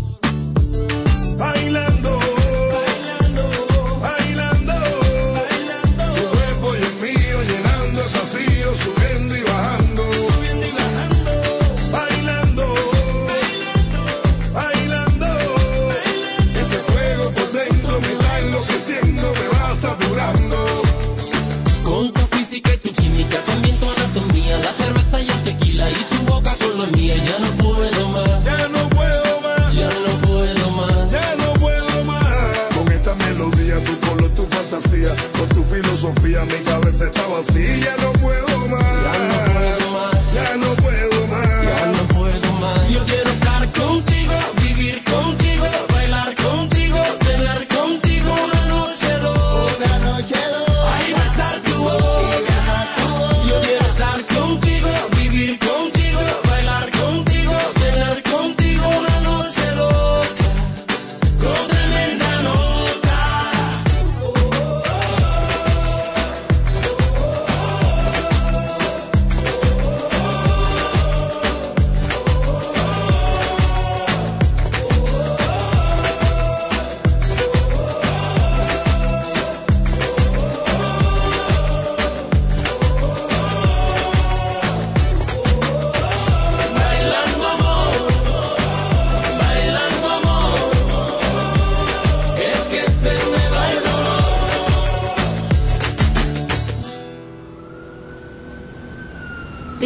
Bailando, bailando, bailando, bailando. Tu cuerpo y el mío llenando el vacío, subiendo y bajando. Subiendo y bajando. Bailando, bailando, bailando. Ese fuego por dentro me está enloqueciendo, me va saturando. Con tu física y tu química, también tu anatomía, la cerveza y el tequila y tu boca con la mía. Ya no puedo más, ya no puedo más, ya no puedo más, ya no puedo más. Con esta melodía, tu color, tu fantasía, con tu filosofía, mi cabeza está vacía. Ya no puedo más, ya no puedo más, ya no puedo más, ya no puedo más. Yo quiero estar contigo, vivir contigo, bailar contigo, tener contigo una noche loca, noche loca. Ay, besar tu boca. Yo quiero estar contigo, vivir contigo, bailar contigo, tener contigo una noche loca, con tremenda nota.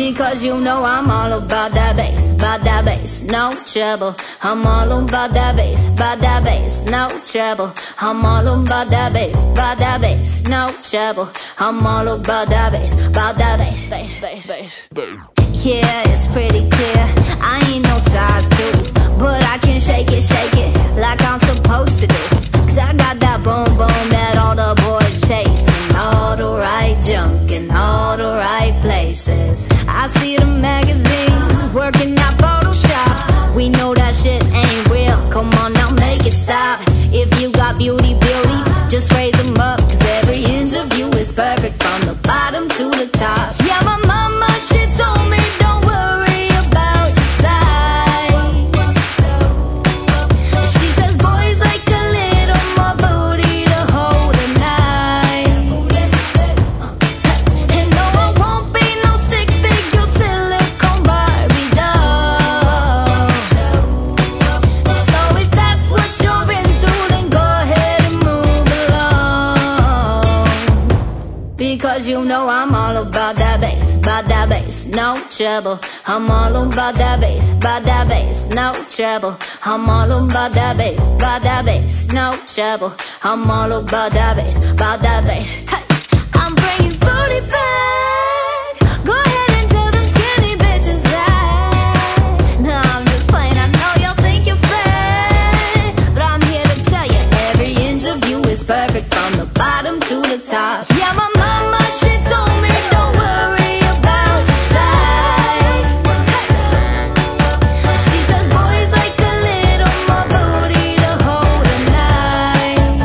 Because you know I'm all about that bass, no trouble. I'm all about that bass, no trouble. I'm all about that bass, no trouble. I'm all about that bass, bass. Yeah, it's pretty clear, I ain't no size 2, but I can shake it like I'm supposed to do. Cause I got that boom boom that all the boys chase, and all the right junk in all the right places. I see the magazines working out Photoshop. We know that shit ain't real, come on now make it stop. If you got beauty, just raise them up. Cause every inch of you is perfect from the bottom to the top. Yeah, my mama, she told me don't worry about your size. She says boys like a little more booty to hold a knife. And no, I won't be no stick figure silicone Barbie doll. So if that's what you're into, then go ahead and move along. Because you know I'm all about that bass, no trouble. I'm all about that bass, no trouble. I'm all about that bass, no trouble. I'm all about that bass. Hey, I'm bringing booty back. Go ahead and tell them skinny bitches that. No, I'm just playing, I know y'all think you're fat, but I'm here to tell you, every inch of you is perfect from the bottom to the top. Yeah, my mama, she told me don't worry about your size. She says boys like a little more booty to hold a knife.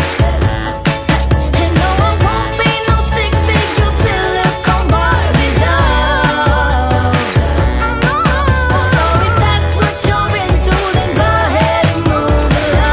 And no, I won't be no stick figure silicone Barbie doll. So if that's what you're into, then go ahead and move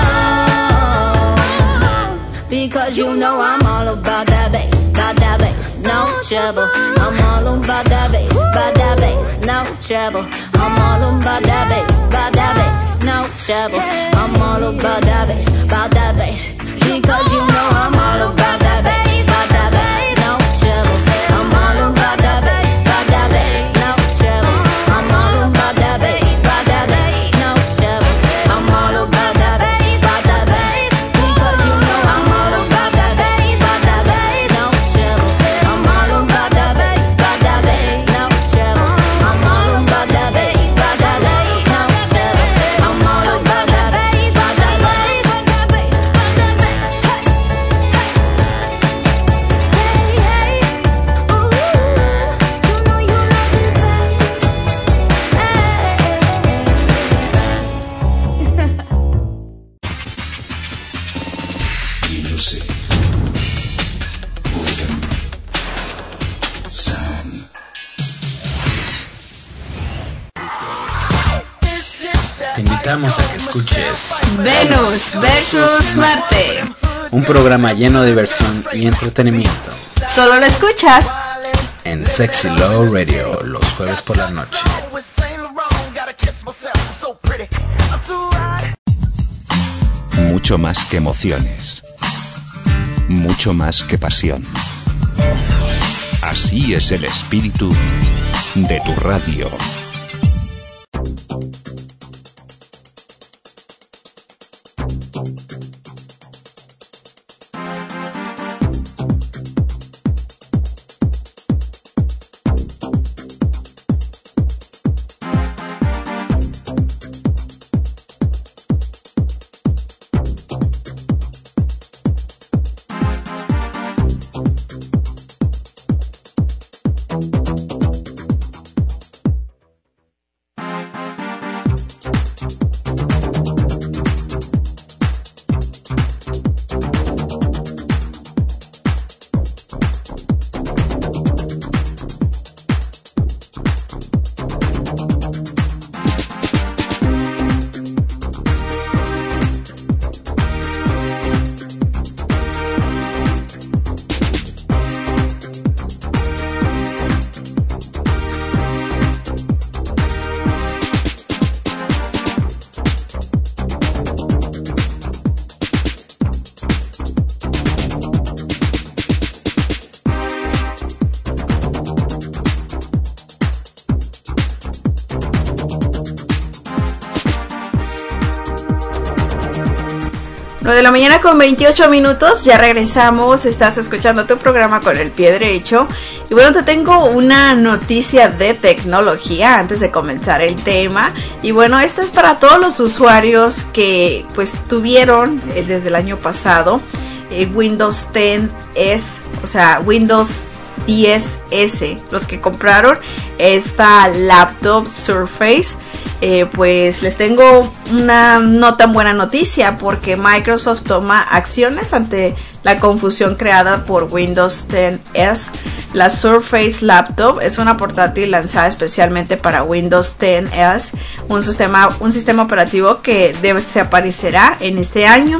along. Because you know I'm all about that bass, no trouble. I'm all about that bass, no trouble. I'm all about that bass, no trouble. I'm all about that bass, because you know I'm all about that bass, no trouble. I'm all about that bass, no trouble. I'm all about that bass, no trouble. I'm all about that bass, because you know I'm all about that bass, no trouble. I'm all about that bass, no trouble. I'm all about that bass, no trouble. I'm all about that bass, Music. Rhythm. Sound. Te invitamos a que escuches Venus versus Marte. un programa lleno de diversión y entretenimiento Solo lo escuchas en Sexy Love Radio los jueves por la noche. Mucho más que emociones. Mucho más que pasión. Así es el espíritu de tu radio. 9 de la mañana con 28 minutos, ya regresamos, estás escuchando tu programa con el pie derecho. Y bueno, te tengo una noticia de tecnología antes de comenzar el tema. Y bueno, esta es para todos los usuarios que pues tuvieron desde el año pasado Windows 10S, o sea, Windows 10S, los que compraron esta laptop Surface. Pues les tengo una no tan buena noticia, porque Microsoft toma acciones ante la confusión creada por Windows 10S. La Surface Laptop es una portátil lanzada especialmente para Windows 10S, un sistema operativo que desaparecerá en este año.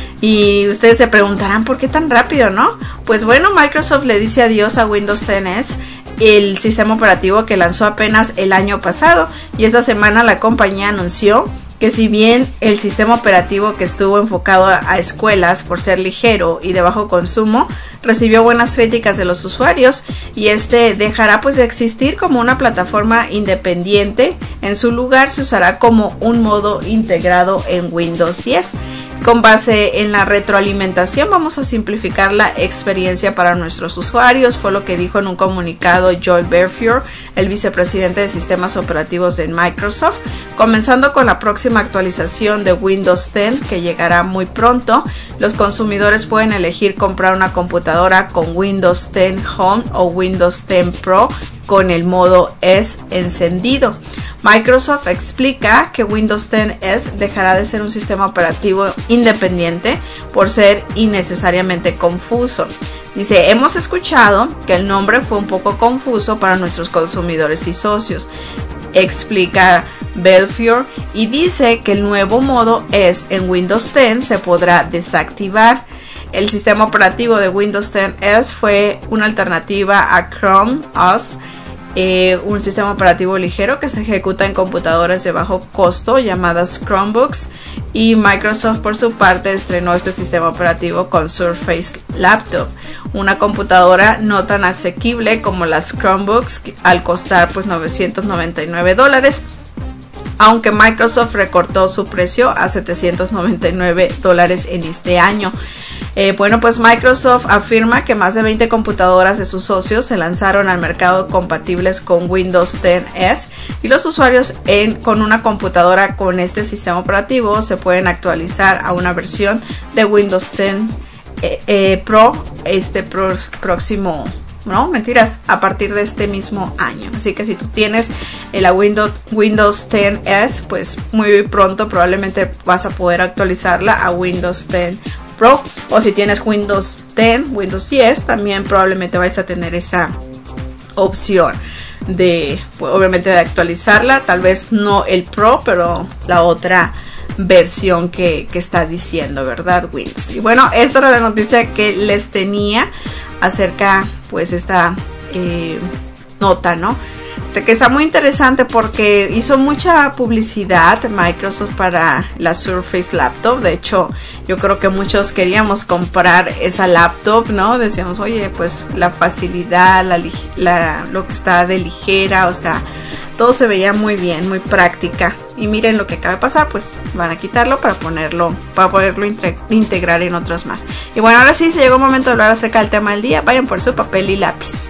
Y ustedes se preguntarán por qué tan rápido, ¿no? Pues bueno, Microsoft le dice adiós a Windows 10S, el sistema operativo que lanzó apenas el año pasado, y esta semana la compañía anunció que si bien el sistema operativo que estuvo enfocado a escuelas por ser ligero y de bajo consumo, recibió buenas críticas de los usuarios, y este dejará pues de existir como una plataforma independiente. En su lugar se usará como un modo integrado en Windows 10. Con base en la retroalimentación vamos a simplificar la experiencia para nuestros usuarios, fue lo que dijo en un comunicado Joel Berfior, el vicepresidente de sistemas operativos de Microsoft. Comenzando con la próxima actualización de Windows 10 que llegará muy pronto, los consumidores pueden elegir comprar una computadora con Windows 10 Home o Windows 10 Pro con el modo S encendido. Microsoft explica que Windows 10S dejará de ser un sistema operativo independiente por ser innecesariamente confuso. Dice, hemos escuchado que el nombre fue un poco confuso para nuestros consumidores y socios, explica Belfiore, y dice que el nuevo modo S en Windows 10 se podrá desactivar. El sistema operativo de Windows 10S fue una alternativa a Chrome OS, un sistema operativo ligero que se ejecuta en computadoras de bajo costo llamadas Chromebooks, y Microsoft por su parte estrenó este sistema operativo con Surface Laptop, una computadora no tan asequible como las Chromebooks al costar pues $999, aunque Microsoft recortó su precio a $799 en este año. Bueno, pues Microsoft afirma que más de 20 computadoras de sus socios se lanzaron al mercado compatibles con Windows 10S, y los usuarios con una computadora con este sistema operativo se pueden actualizar a una versión de Windows 10 Pro próximo. No, mentiras, a partir de este mismo año. Así que si tú tienes la Windows 10S, pues muy pronto probablemente vas a poder actualizarla a Windows 10 Pro. O si tienes Windows 10, Windows 10, también probablemente vais a tener esa opción de, pues, obviamente, de actualizarla. Tal vez no el Pro, pero la otra versión que está diciendo, ¿verdad? Windows. Y bueno, esta era la noticia que les tenía acerca pues esta nota, ¿no? Que está muy interesante porque hizo mucha publicidad Microsoft para la Surface Laptop. De hecho, yo creo que muchos queríamos comprar esa laptop, ¿no? Decíamos, oye, pues la facilidad, lo que está de ligera, o sea, todo se veía muy bien, muy práctica. Y miren lo que acaba de pasar, pues van a quitarlo para poderlo integrar en otros más. Y bueno, ahora sí, se llegó el momento de hablar acerca del tema del día. Vayan por su papel y lápiz.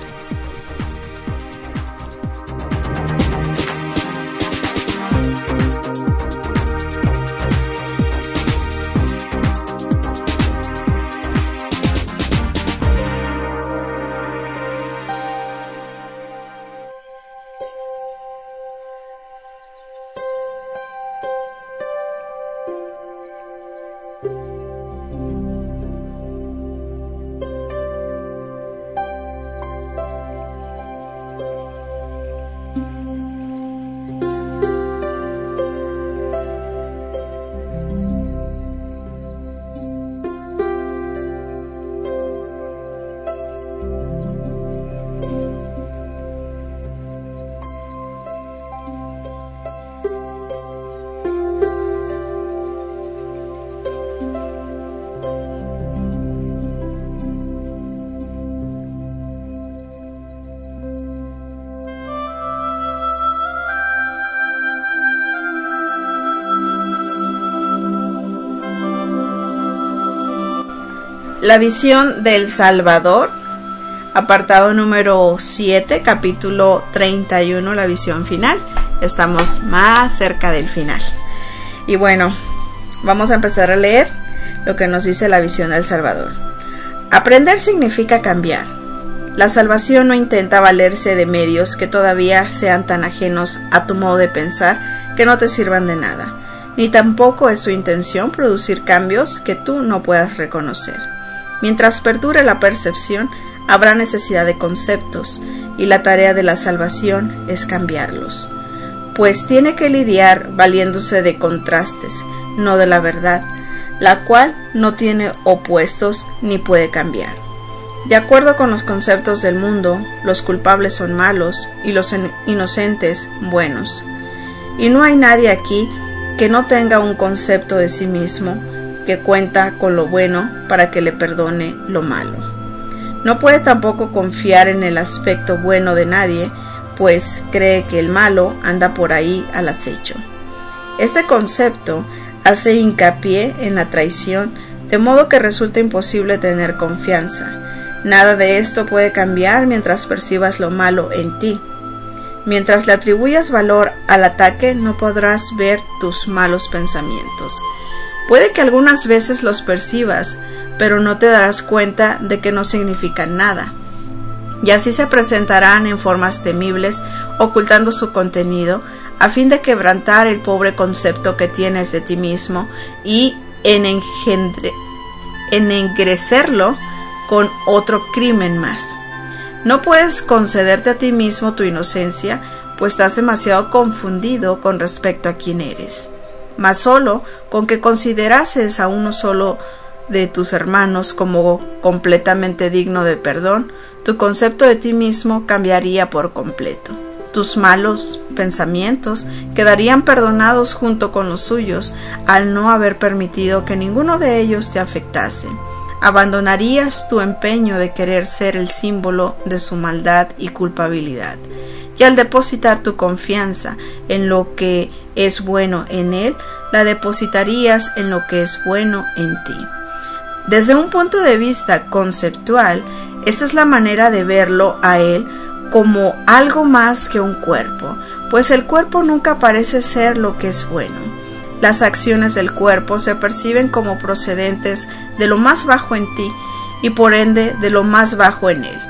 La visión del Salvador, apartado número 7, capítulo 31, la visión final. Estamos más cerca del final. Y bueno, vamos a empezar a leer lo que nos dice la visión del Salvador. Aprender significa cambiar. La salvación no intenta valerse de medios que todavía sean tan ajenos a tu modo de pensar que no te sirvan de nada, ni tampoco es su intención producir cambios que tú no puedas reconocer. Mientras perdure la percepción, habrá necesidad de conceptos, y la tarea de la salvación es cambiarlos, pues tiene que lidiar valiéndose de contrastes, no de la verdad, la cual no tiene opuestos ni puede cambiar. De acuerdo con los conceptos del mundo, los culpables son malos y los inocentes buenos. Y no hay nadie aquí que no tenga un concepto de sí mismo que cuenta con lo bueno para que le perdone lo malo. No puede tampoco confiar en el aspecto bueno de nadie, pues cree que el malo anda por ahí al acecho. Este concepto hace hincapié en la traición, de modo que resulta imposible tener confianza. Nada de esto puede cambiar mientras percibas lo malo en ti. Mientras le atribuyas valor al ataque, no podrás ver tus malos pensamientos. Puede que algunas veces los percibas, pero no te darás cuenta de que no significan nada. Y así se presentarán en formas temibles, ocultando su contenido, a fin de quebrantar el pobre concepto que tienes de ti mismo y ennegrecerlo con otro crimen más. No puedes concederte a ti mismo tu inocencia, pues estás demasiado confundido con respecto a quién eres. Mas solo con que considerases a uno solo de tus hermanos como completamente digno de perdón, tu concepto de ti mismo cambiaría por completo. Tus malos pensamientos quedarían perdonados junto con los suyos al no haber permitido que ninguno de ellos te afectase. Abandonarías tu empeño de querer ser el símbolo de su maldad y culpabilidad, y al depositar tu confianza en lo que es bueno en él, la depositarías en lo que es bueno en ti. Desde un punto de vista conceptual, esta es la manera de verlo a él como algo más que un cuerpo, pues el cuerpo nunca parece ser lo que es bueno. Las acciones del cuerpo se perciben como procedentes de lo más bajo en ti y por ende de lo más bajo en él.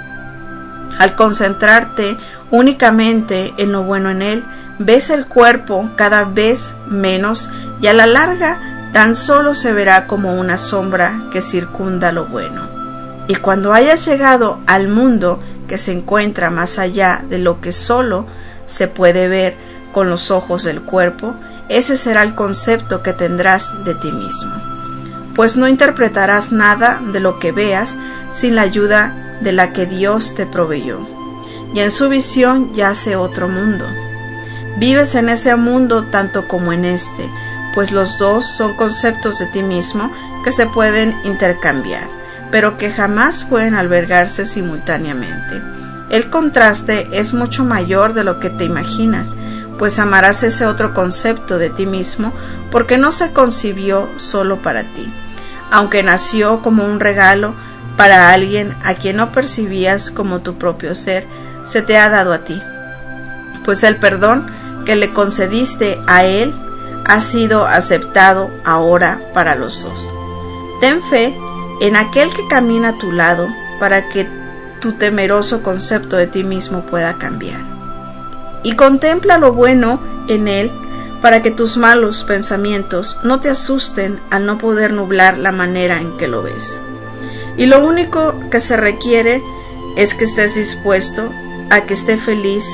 Al concentrarte únicamente en lo bueno en él, ves el cuerpo cada vez menos y a la larga tan solo se verá como una sombra que circunda lo bueno. Y cuando hayas llegado al mundo que se encuentra más allá de lo que solo se puede ver con los ojos del cuerpo, ese será el concepto que tendrás de ti mismo, pues no interpretarás nada de lo que veas sin la ayuda de la que Dios te proveyó, y en su visión yace otro mundo. Vives en ese mundo tanto como en este, pues los dos son conceptos de ti mismo que se pueden intercambiar, pero que jamás pueden albergarse simultáneamente. El contraste es mucho mayor de lo que te imaginas, pues amarás ese otro concepto de ti mismo porque no se concibió solo para ti, aunque nació como un regalo para alguien a quien no percibías como tu propio ser, se te ha dado a ti, pues el perdón que le concediste a él ha sido aceptado ahora para los dos. Ten fe en aquel que camina a tu lado para que tu temeroso concepto de ti mismo pueda cambiar. Y contempla lo bueno en él para que tus malos pensamientos no te asusten al no poder nublar la manera en que lo ves. Y lo único que se requiere es que estés dispuesto a que este feliz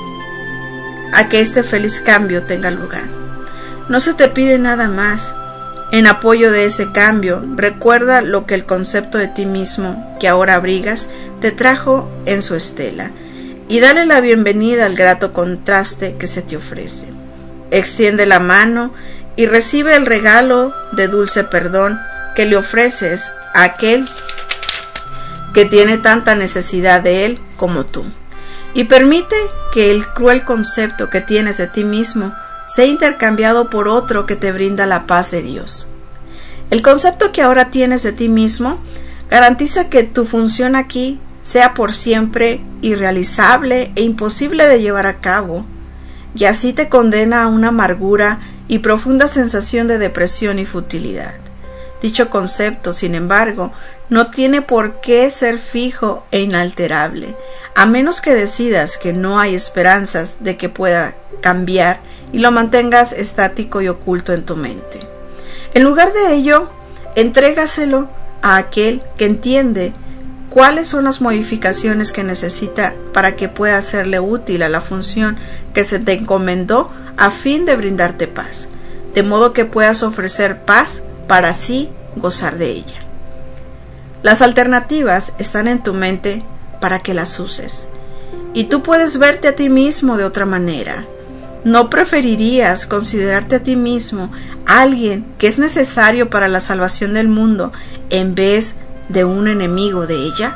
cambio tenga lugar. No se te pide nada más. En apoyo de ese cambio, recuerda lo que el concepto de ti mismo que ahora abrigas te trajo en su estela, y dale la bienvenida al grato contraste que se te ofrece. Extiende la mano y recibe el regalo de dulce perdón que le ofreces a aquel que tiene tanta necesidad de él como tú, y permite que el cruel concepto que tienes de ti mismo sea intercambiado por otro que te brinda la paz de Dios. El concepto que ahora tienes de ti mismo Garantiza que tu función aquí sea por siempre irrealizable e imposible de llevar a cabo, y así te condena a una amargura y profunda sensación de depresión y futilidad. Dicho concepto, sin embargo, no tiene por qué ser fijo e inalterable, a menos que decidas que no hay esperanzas de que pueda cambiar y lo mantengas estático y oculto en tu mente. En lugar de ello, entrégaselo a aquel que entiende cuáles son las modificaciones que necesita para que pueda serle útil a la función que se te encomendó a fin de brindarte paz, de modo que puedas ofrecer paz para así gozar de ella. Las alternativas están en tu mente para que las uses, y tú puedes verte a ti mismo de otra manera. ¿No preferirías considerarte a ti mismo alguien que es necesario para la salvación del mundo en vez de un enemigo de ella?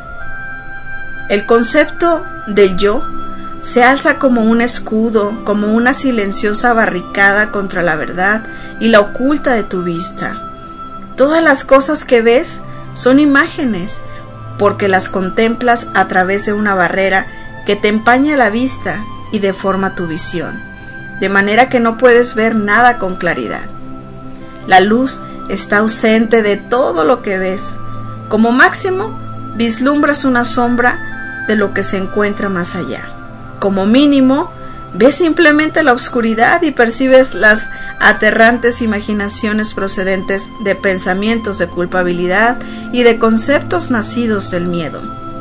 El concepto del yo se alza como un escudo, como una silenciosa barricada contra la verdad y la oculta de tu vista. Todas las cosas que ves son imágenes, porque las contemplas a través de una barrera que te empaña la vista y deforma tu visión, de manera que no puedes ver nada con claridad. La luz está ausente de todo lo que ves. Como máximo, vislumbras una sombra de lo que se encuentra más allá. Como mínimo, ves simplemente la oscuridad y percibes las aterrantes imaginaciones procedentes de pensamientos de culpabilidad y de conceptos nacidos del miedo.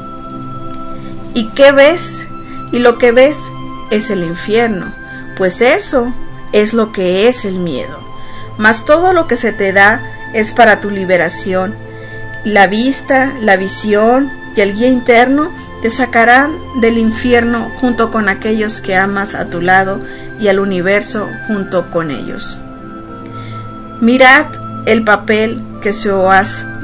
¿Y qué ves? Y lo que ves es el infierno, pues eso es lo que es el miedo. Mas todo lo que se te da es para tu liberación. La vista, la visión y el guía interno te sacarán del infierno junto con aquellos que amas a tu lado y al universo junto con ellos. Mirad el papel que se os ha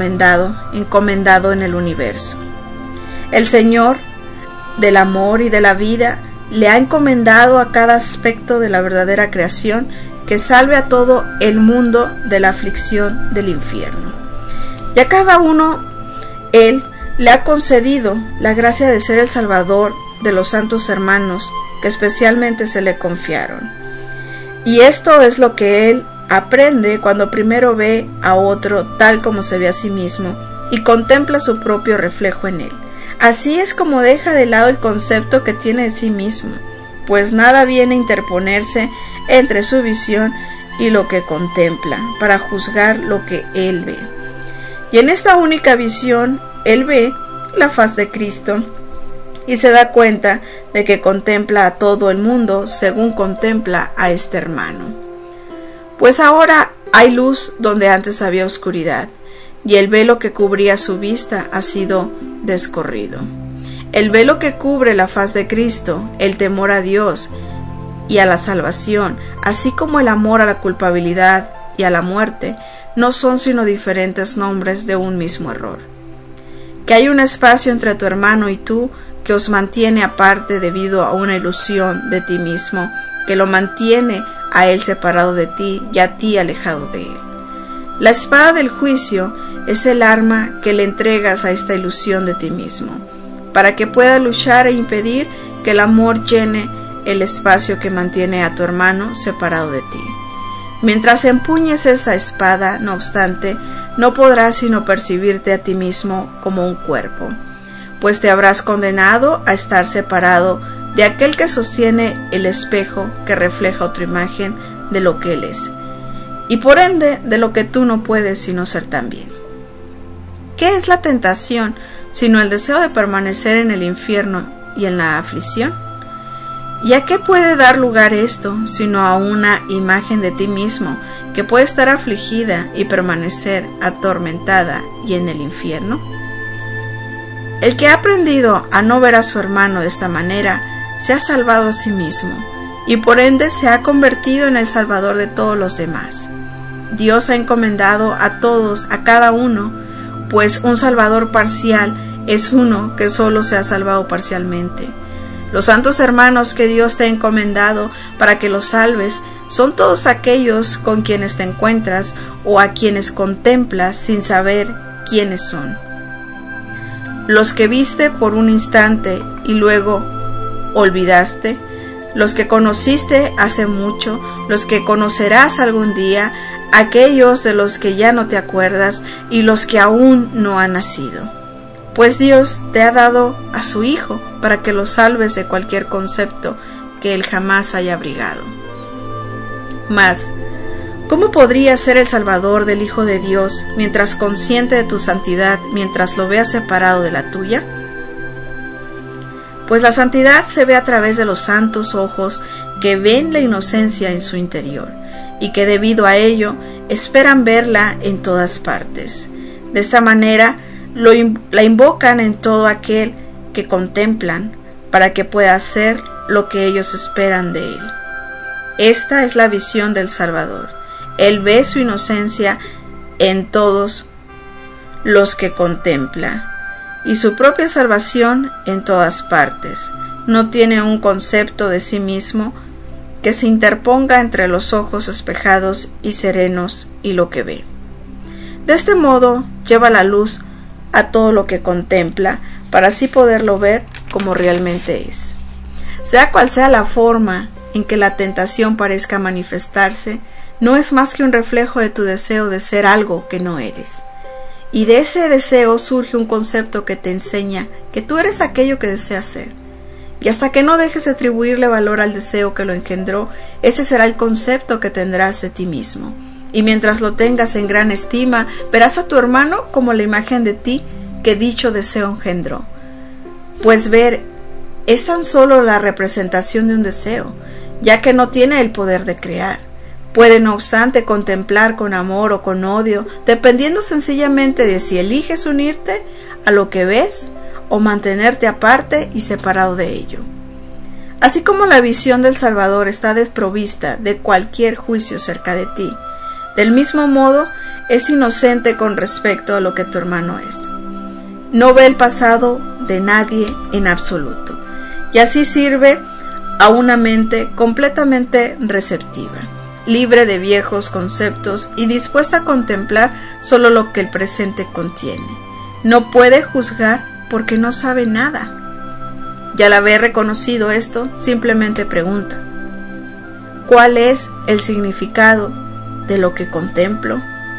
encomendado en el universo. El Señor del amor y de la vida le ha encomendado a cada aspecto de la verdadera creación que salve a todo el mundo de la aflicción del infierno. Y a cada uno Él le ha concedido la gracia de ser el Salvador de los santos hermanos que especialmente se le confiaron. Y esto es lo que Él aprende cuando primero ve a otro tal como se ve a sí mismo y contempla su propio reflejo en él. Así es como deja de lado el concepto que tiene de sí mismo, pues nada viene a interponerse entre su visión y lo que contempla para juzgar lo que él ve. Y en esta única visión, él ve la faz de Cristo y se da cuenta de que contempla a todo el mundo según contempla a este hermano. Pues ahora hay luz donde antes había oscuridad, y el velo que cubría su vista ha sido descorrido. El velo que cubre la faz de Cristo, el temor a Dios y a la salvación, así como el amor a la culpabilidad y a la muerte, no son sino diferentes nombres de un mismo error. Que hay un espacio entre tu hermano y tú que os mantiene aparte debido a una ilusión de ti mismo, que lo mantiene a él separado de ti y a ti alejado de él. La espada del juicio es el arma que le entregas a esta ilusión de ti mismo, para que pueda luchar e impedir que el amor llene el espacio que mantiene a tu hermano separado de ti. Mientras empuñes esa espada, no obstante, no podrás sino percibirte a ti mismo como un cuerpo, pues te habrás condenado a estar separado de aquel que sostiene el espejo que refleja otra imagen de lo que él es, y por ende de lo que tú no puedes sino ser también. ¿Qué es la tentación sino el deseo de permanecer en el infierno y en la aflicción? ¿Y a qué puede dar lugar esto sino a una imagen de ti mismo que puede estar afligida y permanecer atormentada y en el infierno? El que ha aprendido a no ver a su hermano de esta manera se ha salvado a sí mismo y por ende se ha convertido en el salvador de todos los demás. Dios ha encomendado a todos, a cada uno, pues un salvador parcial es uno que solo se ha salvado parcialmente. Los santos hermanos que Dios te ha encomendado para que los salves son todos aquellos con quienes te encuentras o a quienes contemplas sin saber quiénes son. los que viste por un instante y luego olvidaste, los que conociste hace mucho, los que conocerás algún día, aquellos de los que ya no te acuerdas y los que aún no han nacido. Pues Dios te ha dado a su Hijo para que lo salves de cualquier concepto que Él jamás haya abrigado. Mas, ¿cómo podría ser el Salvador del Hijo de Dios mientras consciente de tu santidad, mientras lo veas separado de la tuya? Pues la santidad se ve a través de los santos ojos que ven la inocencia en su interior y que debido a ello esperan verla en todas partes. De esta manera la invocan en todo aquel que contemplan para que pueda hacer lo que ellos esperan de él. Esta es la visión del Salvador. Él ve su inocencia en todos los que contempla y su propia salvación en todas partes. No tiene un concepto de sí mismo que se interponga entre los ojos espejados y serenos y lo que ve. De este modo lleva la luz a todo lo que contempla para así poderlo ver como realmente es. Sea cual sea la forma en que la tentación parezca manifestarse, no es más que un reflejo de tu deseo de ser algo que no eres. Y de ese deseo surge un concepto que te enseña que tú eres aquello que deseas ser. Y hasta que no dejes de atribuirle valor al deseo que lo engendró, ese será el concepto que tendrás de ti mismo. Y mientras lo tengas en gran estima, verás a tu hermano como la imagen de ti que dicho deseo engendró. Pues ver es tan solo la representación de un deseo, ya que no tiene el poder de crear. Puede, no obstante, contemplar con amor o con odio, dependiendo sencillamente de si eliges unirte a lo que ves o mantenerte aparte y separado de ello. Así como la visión del Salvador está desprovista de cualquier juicio cerca de ti, del mismo modo es inocente con respecto a lo que tu hermano es. No ve el pasado de nadie en absoluto, y así sirve a una mente completamente receptiva, libre de viejos conceptos y dispuesta a contemplar solo lo que el presente contiene. No puede juzgar porque no sabe nada. Y al haber reconocido esto, simplemente pregunta: ¿cuál es el significado de lo que contemplo?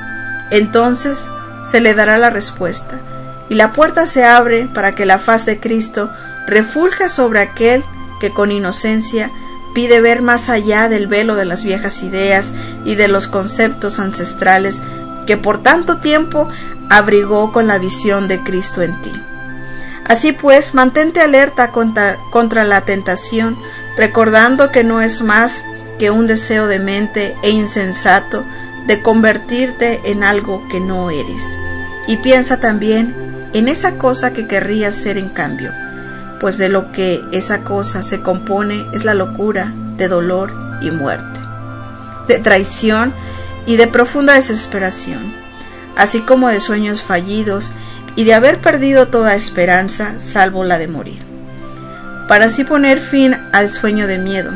Entonces se le dará la respuesta, y la puerta se abre para que la faz de Cristo refulja sobre aquel que con inocencia pide ver más allá del velo de las viejas ideas y de los conceptos ancestrales que por tanto tiempo abrigó con la visión de Cristo en ti. Así pues, mantente alerta contra la tentación, recordando que no es más que un deseo demente e insensato de convertirte en algo que no eres. Y piensa también en esa cosa que querrías ser en cambio, pues de lo que esa cosa se compone es la locura de dolor y muerte, de traición y de profunda desesperación, así como de sueños fallidos y de haber perdido toda esperanza salvo la de morir, para así poner fin al sueño de miedo.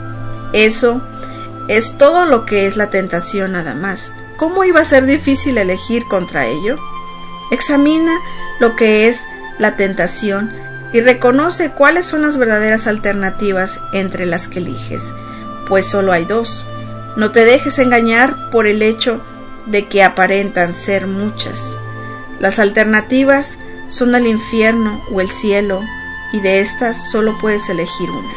Eso es todo lo que es la tentación nada más. ¿Cómo iba a ser difícil elegir contra ello? Examina lo que es la tentación y reconoce cuáles son las verdaderas alternativas entre las que eliges, pues solo hay dos. No te dejes engañar por el hecho de que aparentan ser muchas. Las alternativas son el infierno o el cielo, y de estas solo puedes elegir una.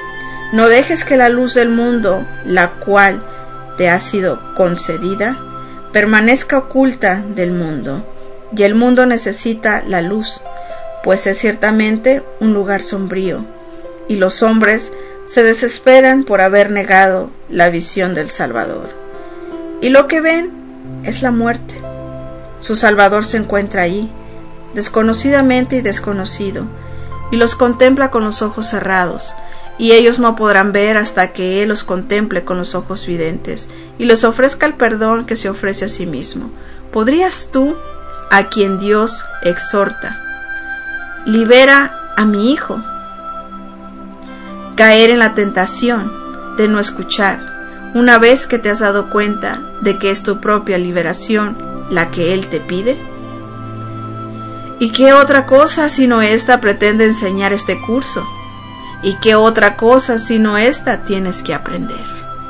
No dejes que la luz del mundo, la cual te ha sido concedida, permanezca oculta del mundo, y el mundo necesita la luz, pues es ciertamente un lugar sombrío, y los hombres se desesperan por haber negado la visión del Salvador. Y lo que ven es la muerte. Su Salvador se encuentra allí, desconocidamente y desconocido, y los contempla con los ojos cerrados, y ellos no podrán ver hasta que Él los contemple con los ojos videntes, y les ofrezca el perdón que se ofrece a sí mismo. ¿Podrías tú, a quien Dios exhorta, libera a mi hijo, caer en la tentación de no escuchar, una vez que te has dado cuenta de que es tu propia liberación la que Él te pide? ¿Y qué otra cosa sino esta pretende enseñar este curso? ¿Y qué otra cosa sino esta tienes que aprender?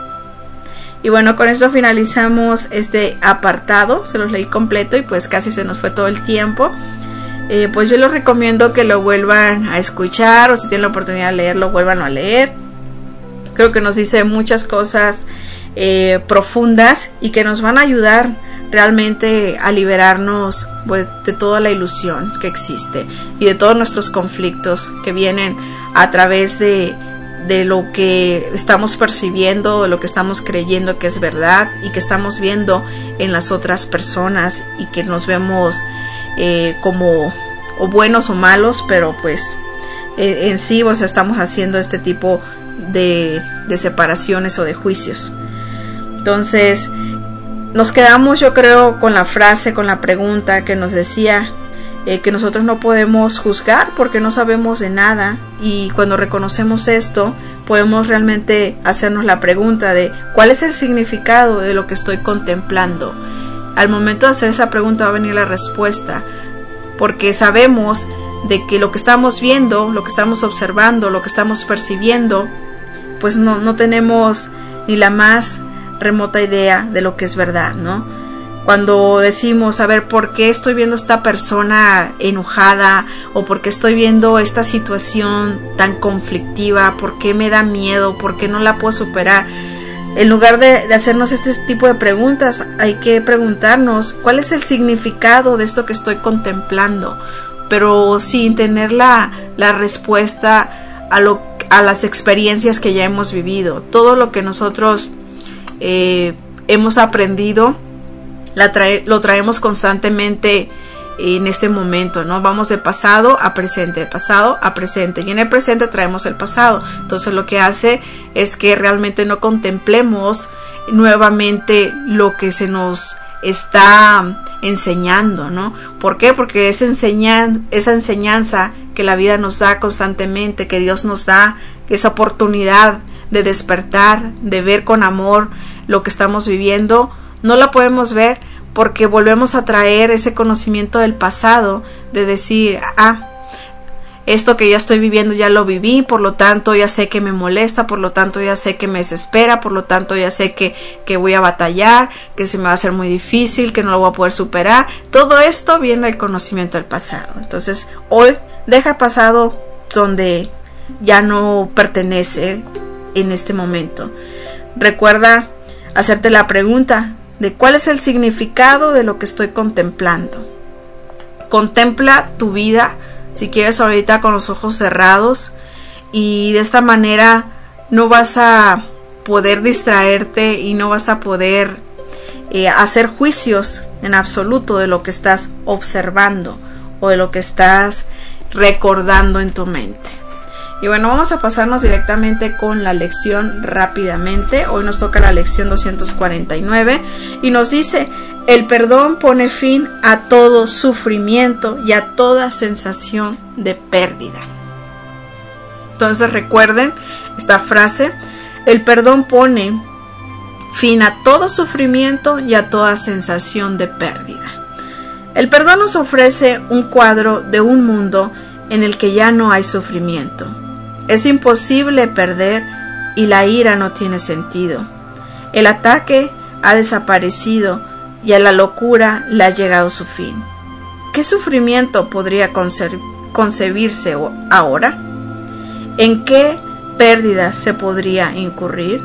Y bueno, con esto finalizamos este apartado. Se los leí completo y pues casi se nos fue todo el tiempo. Pues yo les recomiendo que lo vuelvan a escuchar, o si tienen la oportunidad de leerlo, vuelvan a leer. Creo que nos dice muchas cosas profundas y que nos van a ayudar realmente a liberarnos pues, de toda la ilusión que existe y de todos nuestros conflictos que vienen a través de lo que estamos percibiendo, de lo que estamos creyendo que es verdad y que estamos viendo en las otras personas y que nos vemos como o buenos o malos, pero pues en sí pues, estamos haciendo este tipo de separaciones o de juicios. Entonces nos quedamos, yo creo, con la frase, con la pregunta que nos decía que nosotros no podemos juzgar porque no sabemos de nada, y cuando reconocemos esto podemos realmente hacernos la pregunta de ¿cuál es el significado de lo que estoy contemplando? Al momento de hacer esa pregunta va a venir la respuesta, porque sabemos de que lo que estamos viendo, lo que estamos observando, lo que estamos percibiendo, pues no tenemos ni la más remota idea de lo que es verdad, ¿no? Cuando decimos, a ver, ¿por qué estoy viendo esta persona enojada? ¿O por qué estoy viendo esta situación tan conflictiva? ¿Por qué me da miedo? ¿Por qué no la puedo superar? En lugar de hacernos este tipo de preguntas, hay que preguntarnos cuál es el significado de esto que estoy contemplando, pero sin tener la respuesta a las experiencias que ya hemos vivido. Todo lo que nosotros hemos aprendido lo traemos constantemente en este momento, ¿no? Vamos de pasado a presente, de pasado a presente, y en el presente traemos el pasado. Entonces lo que hace es que realmente no contemplemos nuevamente lo que se nos está enseñando, ¿no? ¿Por qué? Porque esa enseñanza que la vida nos da constantemente, que Dios nos da, esa oportunidad de despertar, de ver con amor lo que estamos viviendo, no la podemos ver porque volvemos a traer ese conocimiento del pasado, de decir, esto que ya estoy viviendo ya lo viví, por lo tanto ya sé que me molesta, por lo tanto ya sé que me desespera, por lo tanto ya sé que voy a batallar, que se me va a hacer muy difícil, que no lo voy a poder superar. Todo esto viene del conocimiento del pasado. Entonces hoy deja el pasado donde ya no pertenece en este momento. Recuerda hacerte la pregunta de cuál es el significado de lo que estoy contemplando. Contempla tu vida, si quieres ahorita con los ojos cerrados, y de esta manera no vas a poder distraerte y no vas a poder hacer juicios en absoluto de lo que estás observando o de lo que estás recordando en tu mente. Y bueno, vamos a pasarnos directamente con la lección rápidamente. Hoy nos toca la lección 249 y nos dice: el perdón pone fin a todo sufrimiento y a toda sensación de pérdida. Entonces recuerden esta frase: el perdón pone fin a todo sufrimiento y a toda sensación de pérdida. El perdón nos ofrece un cuadro de un mundo en el que ya no hay sufrimiento. Es imposible perder y la ira no tiene sentido. El ataque ha desaparecido y a la locura le ha llegado su fin. ¿Qué sufrimiento podría concebirse ahora? ¿En qué pérdida se podría incurrir?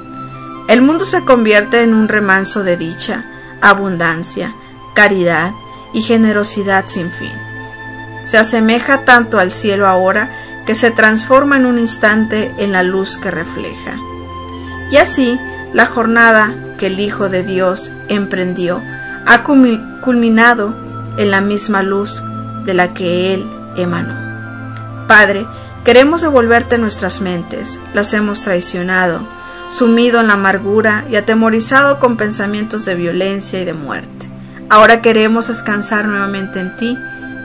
El mundo se convierte en un remanso de dicha, abundancia, caridad y generosidad sin fin. Se asemeja tanto al cielo ahora que se transforma en un instante en la luz que refleja. Y así, la jornada que el Hijo de Dios emprendió ha culminado en la misma luz de la que Él emanó. Padre, queremos devolverte nuestras mentes, las hemos traicionado, sumido en la amargura y atemorizado con pensamientos de violencia y de muerte. Ahora queremos descansar nuevamente en ti,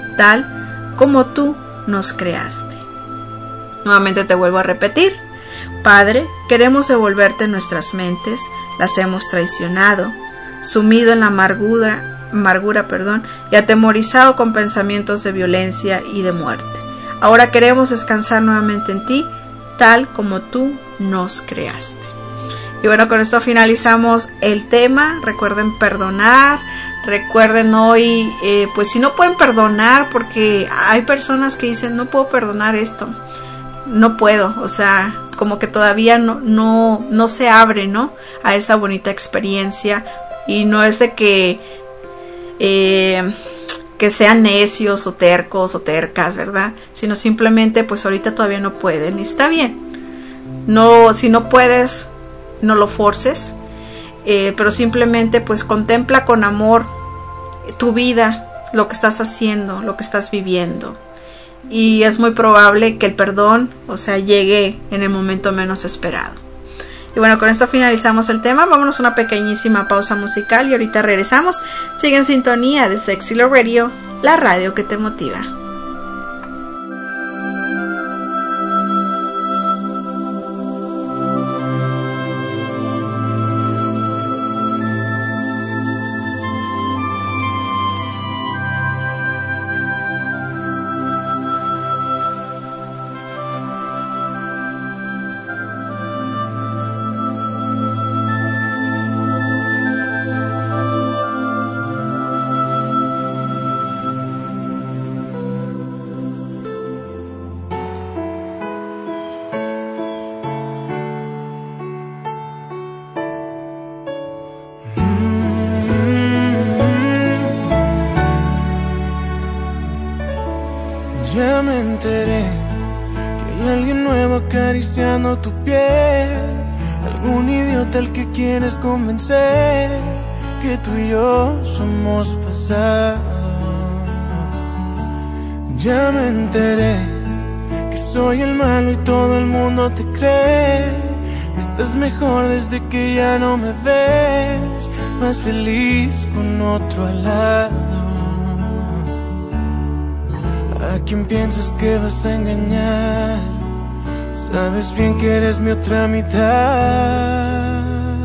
tal como tú nos creaste. Nuevamente te vuelvo a repetir: Padre, queremos devolverte nuestras mentes, las hemos traicionado, sumido en la amargura amargura, y atemorizado con pensamientos de violencia y de muerte. Ahora queremos descansar nuevamente en ti, tal como tú nos creaste. Y bueno, con esto finalizamos el tema. Recuerden perdonar. Recuerden hoy, pues si no pueden perdonar, porque hay personas que dicen, no puedo perdonar esto, no puedo, o sea, como que todavía no se abre, ¿no?, a esa bonita experiencia. Y no es de que sean necios o tercos o tercas, ¿verdad? Sino simplemente, pues ahorita todavía no pueden, y está bien. No, si no puedes, no lo forces, pero simplemente pues contempla con amor tu vida, lo que estás haciendo, lo que estás viviendo, y es muy probable que el perdón, o sea, llegue en el momento menos esperado. Y bueno, con esto finalizamos el tema. Vámonos a una pequeñísima pausa musical y ahorita regresamos. Sigue en sintonía de Sexy Love Radio, la radio que te motiva. Ya me enteré que hay alguien nuevo acariciando tu piel, algún idiota al que quieres convencer que tú y yo somos pasado. Ya me enteré que soy el malo y todo el mundo te cree, que estás mejor desde que ya no me ves, más feliz con otro al lado. ¿A quién piensas que vas a engañar? Sabes bien que eres mi otra mitad.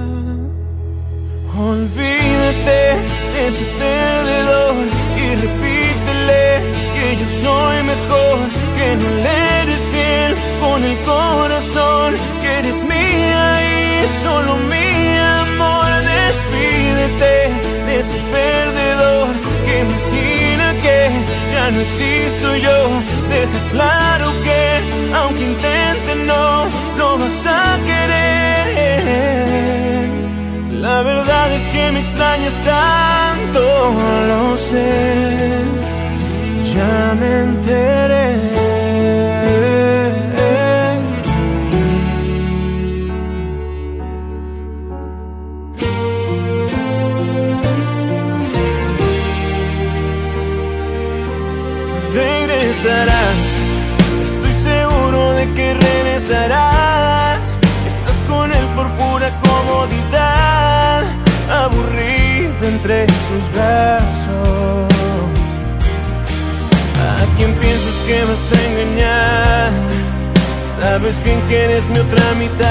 Olvídate de ese perdedor y repítele que yo soy mejor, que no le eres fiel con el corazón, que eres mía y solo mi amor. Despídete de ese perdedor que imagina que ya no existo yo. Deja claro que aunque intente no vas a querer. La verdad es que me extrañas tanto, lo sé, ya me enteré. Regresarás, estoy seguro de que regresarás. Estás con él por pura comodidad, aburrido entre sus brazos. ¿A quién piensas que vas a engañar? Sabes bien que eres mi otra mitad.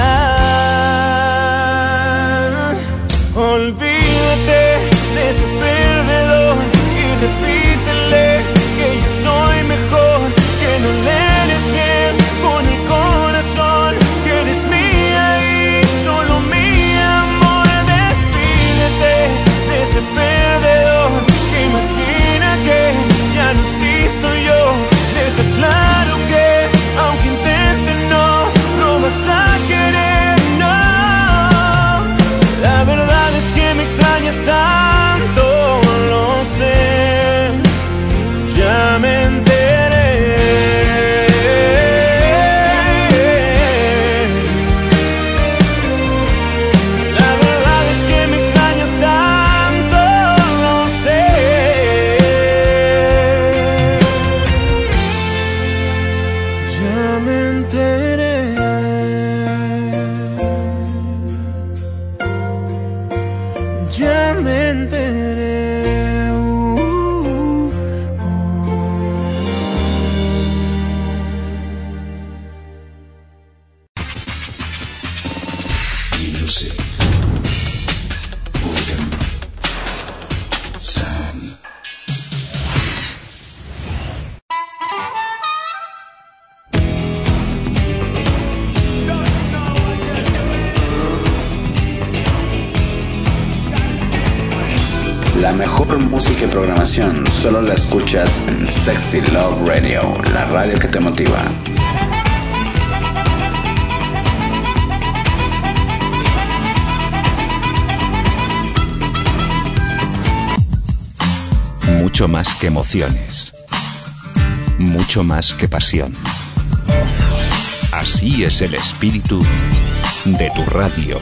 Olvídate de ese perdedor y repítele que yo soy mejor, que no le eres bien con el corazón, que eres mía y solo mi amor. Despídete de ese perdedor que imagina que ya no existo yo. Deja claro que aunque intente no vas a querer, no. La verdad es que me extrañas tanto, lo sé, mejor música y programación solo la escuchas en Sexy Love Radio, la radio que te motiva. Mucho más que emociones. Mucho más que pasión. Así es el espíritu de tu radio.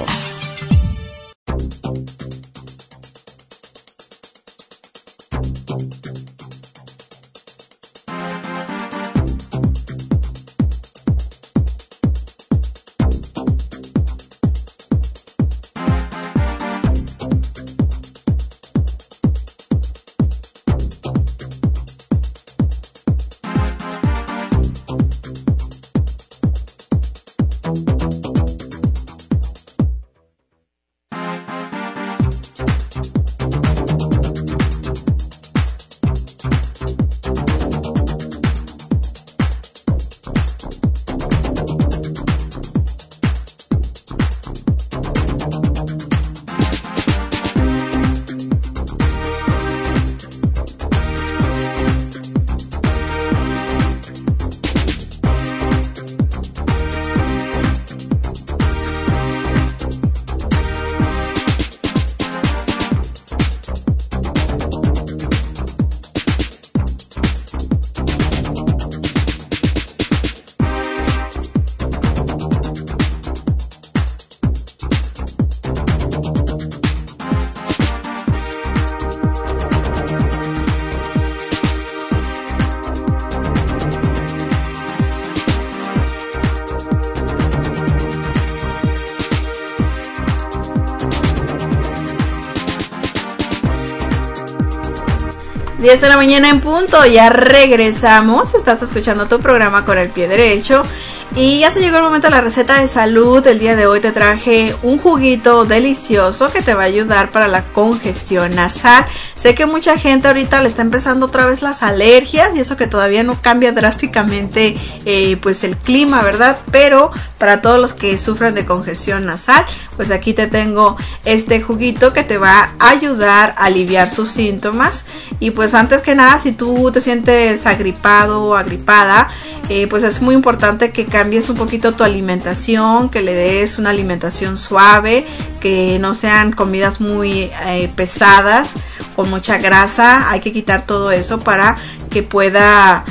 Diez de la mañana en punto, ya regresamos. Estás escuchando tu programa Con el Pie Derecho y ya se llegó el momento de la receta de salud. El día de hoy te traje un juguito delicioso que te va a ayudar para la congestión nasal. Sé que mucha gente ahorita le está empezando otra vez las alergias y eso que todavía no cambia drásticamente pues el clima, ¿verdad? Pero para todos los que sufren de congestión nasal, pues aquí te tengo este juguito que te va a ayudar a aliviar sus síntomas. Y pues antes que nada, si tú te sientes agripado o agripada, pues es muy importante que cambies un poquito tu alimentación, que le des una alimentación suave, que no sean comidas muy pesadas, con mucha grasa. Hay que quitar todo eso para que pueda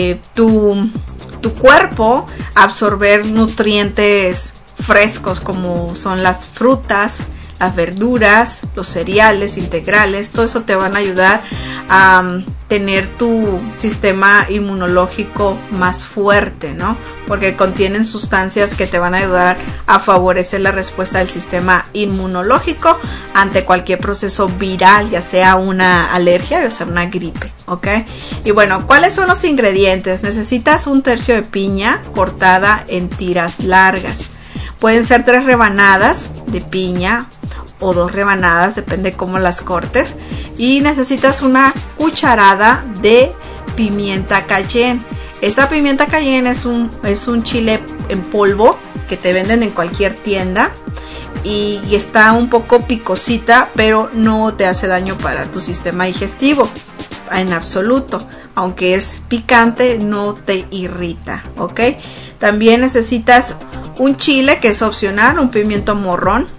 tu cuerpo absorber nutrientes frescos como son las frutas, las verduras, los cereales integrales. Todo eso te van a ayudar a tener tu sistema inmunológico más fuerte, ¿no? Porque contienen sustancias que te van a ayudar a favorecer la respuesta del sistema inmunológico ante cualquier proceso viral, ya sea una alergia o sea una gripe, ¿ok? Y bueno, ¿cuáles son los ingredientes? Necesitas 1/3 de piña cortada en tiras largas. Pueden ser 3 rebanadas de piña o 2 rebanadas, depende cómo las cortes. Y necesitas una cucharada de pimienta cayenne. Esta pimienta cayenne es un chile en polvo que te venden en cualquier tienda y está un poco picosita, pero no te hace daño para tu sistema digestivo en absoluto. Aunque es picante, no te irrita, ¿ok? También necesitas un chile que es opcional, un pimiento morrón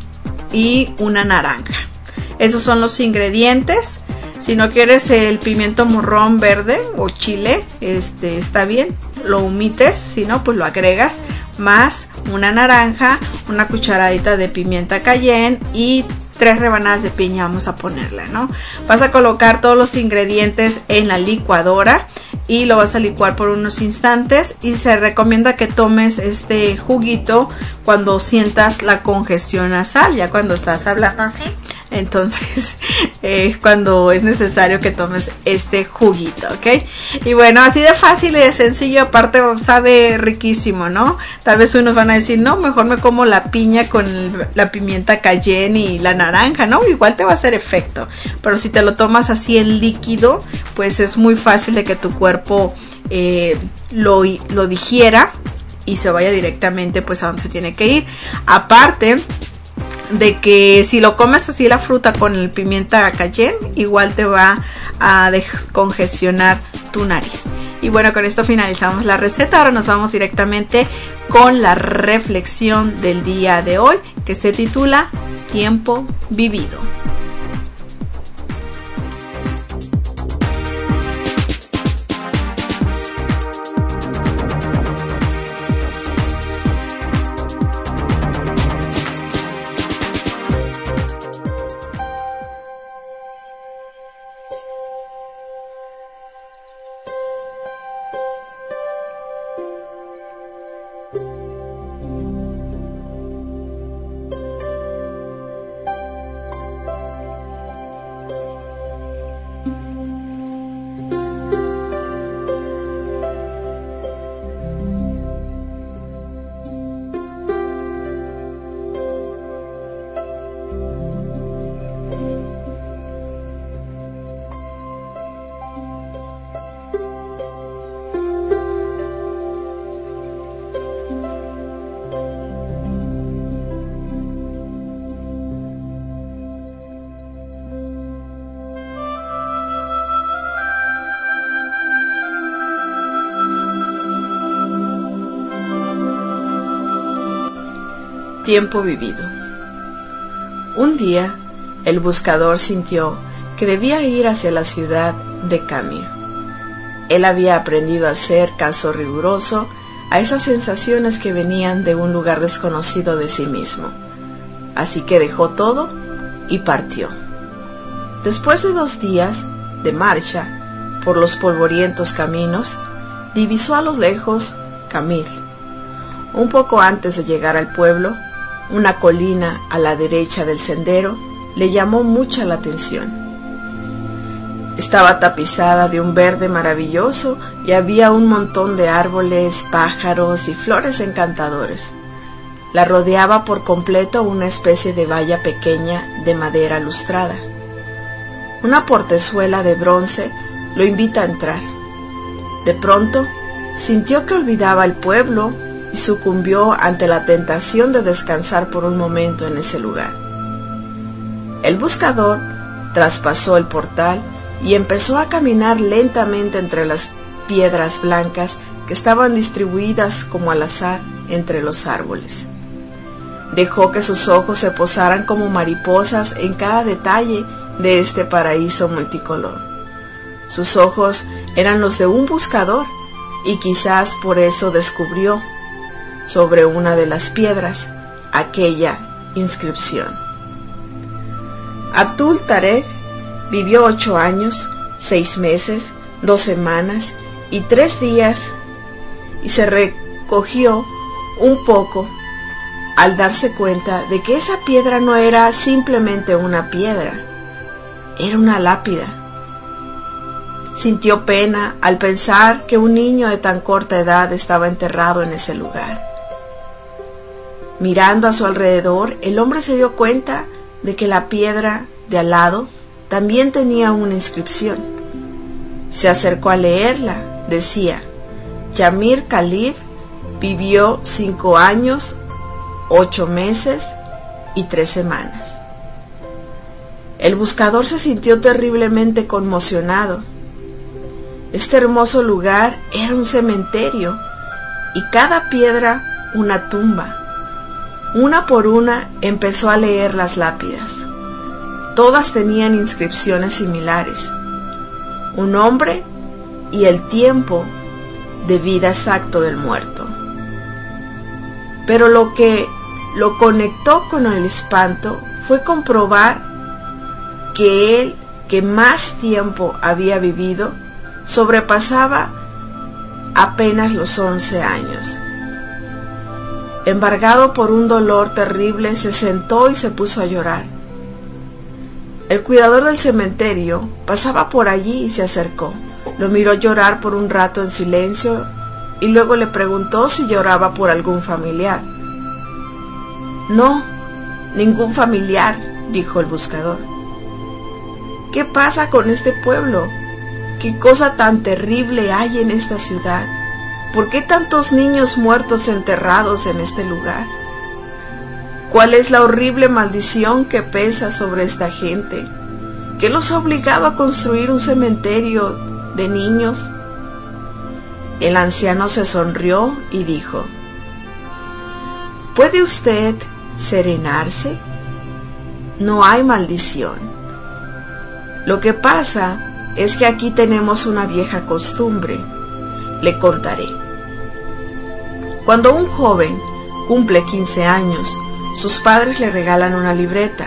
y una naranja. Esos son los ingredientes. Si no quieres el pimiento morrón verde o chile, está bien, lo omites, si no pues lo agregas, más una naranja, una cucharadita de pimienta cayenne y 3 rebanadas de piña vamos a ponerle, ¿no? Vas a colocar todos los ingredientes en la licuadora y lo vas a licuar por unos instantes, y se recomienda que tomes este juguito cuando sientas la congestión nasal, ya cuando estás hablando así. Entonces es cuando es necesario que tomes este juguito, ¿ok? Y bueno, así de fácil y de sencillo, aparte sabe riquísimo, ¿no? Tal vez unos van a decir, no, mejor me como la piña con la pimienta cayenne y la naranja, ¿no? Igual te va a hacer efecto, pero si te lo tomas así en líquido, pues es muy fácil de que tu cuerpo lo digiera y se vaya directamente pues a donde se tiene que ir. Aparte, de que si lo comes así la fruta con el pimienta cayenne, igual te va a descongestionar tu nariz. Y bueno, con esto finalizamos la receta. Ahora nos vamos directamente con la reflexión del día de hoy, que se titula Tiempo vivido. Tiempo vivido. Un día, el buscador sintió que debía ir hacia la ciudad de Camir. Él había aprendido a hacer caso riguroso a esas sensaciones que venían de un lugar desconocido de sí mismo. Así que dejó todo y partió. Después de 2 días de marcha por los polvorientos caminos, divisó a lo lejos Camir. Un poco antes de llegar al pueblo, una colina a la derecha del sendero le llamó mucha la atención. Estaba tapizada de un verde maravilloso y había un montón de árboles, pájaros y flores encantadores. La rodeaba por completo una especie de valla pequeña de madera lustrada. Una portezuela de bronce lo invita a entrar. De pronto, sintió que olvidaba el pueblo y sucumbió ante la tentación de descansar por un momento en ese lugar. El buscador traspasó el portal y empezó a caminar lentamente entre las piedras blancas que estaban distribuidas como al azar entre los árboles. Dejó que sus ojos se posaran como mariposas en cada detalle de este paraíso multicolor. Sus ojos eran los de un buscador y quizás por eso descubrió sobre una de las piedras aquella inscripción. Abdul Tarek vivió 8 años, 6 meses, 2 semanas y 3 días y se recogió un poco al darse cuenta de que esa piedra no era simplemente una piedra, era una lápida. Sintió pena al pensar que un niño de tan corta edad estaba enterrado en ese lugar. Mirando a su alrededor, el hombre se dio cuenta de que la piedra de al lado también tenía una inscripción. Se acercó a leerla. Decía: Jamir Khalif vivió 5 años, 8 meses y 3 semanas. El buscador se sintió terriblemente conmocionado. Este hermoso lugar era un cementerio y cada piedra una tumba. Una por una empezó a leer las lápidas. Todas tenían inscripciones similares. Un nombre y el tiempo de vida exacto del muerto. Pero lo que lo conectó con el espanto fue comprobar que él, que más tiempo había vivido, sobrepasaba apenas los 11 años. Embargado por un dolor terrible, se sentó y se puso a llorar. El cuidador del cementerio pasaba por allí y se acercó. Lo miró llorar por un rato en silencio y luego le preguntó si lloraba por algún familiar. No, ningún familiar, dijo el buscador. ¿Qué pasa con este pueblo? ¿Qué cosa tan terrible hay en esta ciudad? ¿Por qué tantos niños muertos enterrados en este lugar? ¿Cuál es la horrible maldición que pesa sobre esta gente? ¿Qué los ha obligado a construir un cementerio de niños? El anciano se sonrió y dijo: ¿puede usted serenarse? No hay maldición. Lo que pasa es que aquí tenemos una vieja costumbre. Le contaré. Cuando un joven cumple 15 años, sus padres le regalan una libreta,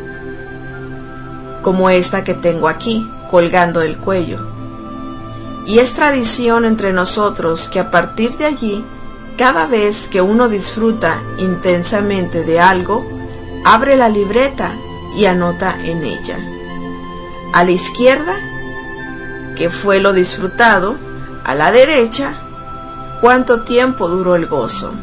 como esta que tengo aquí, colgando del cuello. Y es tradición entre nosotros que a partir de allí, cada vez que uno disfruta intensamente de algo, abre la libreta y anota en ella. A la izquierda, que fue lo disfrutado; a la derecha, cuánto tiempo duró el gozo.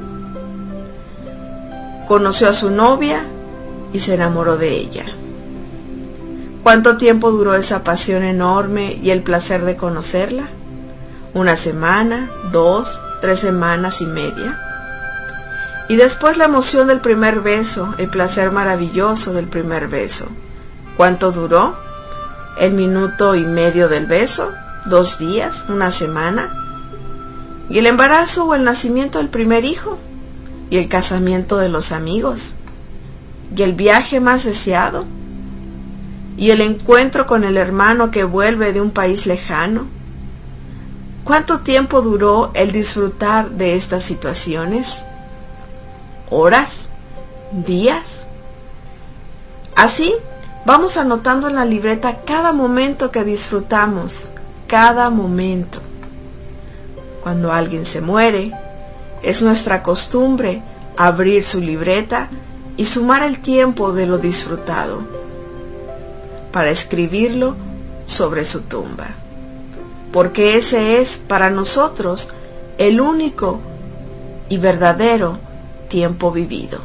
Conoció a su novia y se enamoró de ella. ¿Cuánto tiempo duró esa pasión enorme y el placer de conocerla? 1 semana, 2, 3 semanas y media. Y después la emoción del primer beso, el placer maravilloso del primer beso. ¿Cuánto duró? ¿1 minuto y medio del beso? 2 días, 1 semana. ¿Y el embarazo o el nacimiento del primer hijo? ¿Y el casamiento de los amigos? ¿Y el viaje más deseado? ¿Y el encuentro con el hermano que vuelve de un país lejano? ¿Cuánto tiempo duró el disfrutar de estas situaciones? ¿Horas? ¿Días? Así vamos anotando en la libreta cada momento que disfrutamos, cada momento. Cuando alguien se muere, es nuestra costumbre abrir su libreta y sumar el tiempo de lo disfrutado, para escribirlo sobre su tumba, porque ese es para nosotros el único y verdadero tiempo vivido.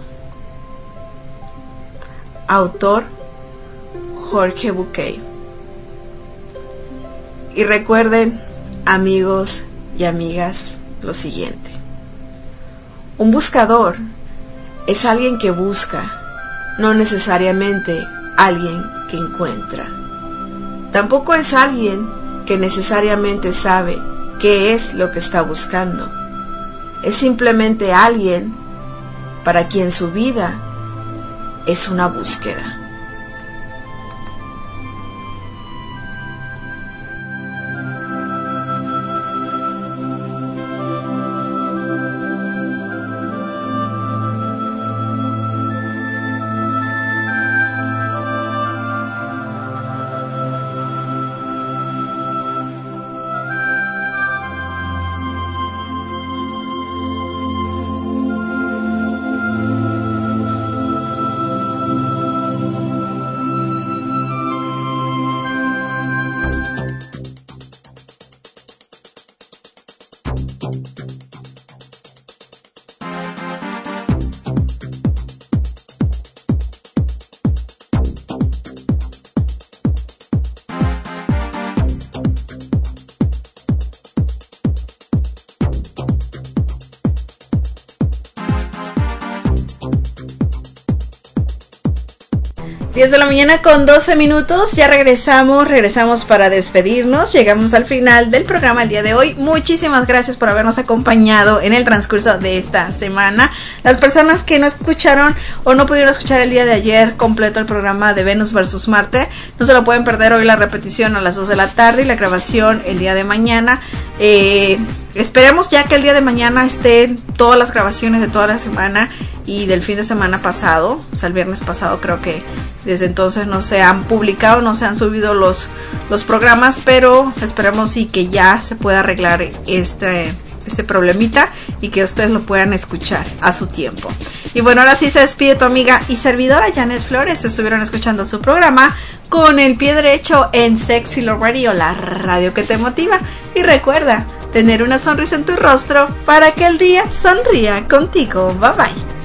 Autor: Jorge Bucay. Y recuerden, amigos y amigas, lo siguiente: un buscador es alguien que busca, no necesariamente alguien que encuentra. Tampoco es alguien que necesariamente sabe qué es lo que está buscando. Es simplemente alguien para quien su vida es una búsqueda. De la mañana con 12 minutos, ya regresamos para despedirnos. Llegamos al final del programa el día de hoy. Muchísimas gracias por habernos acompañado en el transcurso de esta semana. Las personas que no escucharon o no pudieron escuchar el día de ayer completo el programa de Venus versus Marte, no se lo pueden perder. Hoy la repetición a las 2 de la tarde y la grabación el día de mañana. Esperemos ya que el día de mañana estén todas las grabaciones de toda la semana y del fin de semana pasado, o sea, el viernes pasado. Creo que desde entonces no se han publicado, no se han subido los programas, pero esperemos sí que ya se pueda arreglar este problemita y que ustedes lo puedan escuchar a su tiempo. Y bueno, ahora sí se despide tu amiga y servidora Janet Flores. Estuvieron escuchando su programa Con el Pie Derecho en Sexy Love Radio, la radio que te motiva. Y recuerda tener una sonrisa en tu rostro para que el día sonría contigo. Bye bye.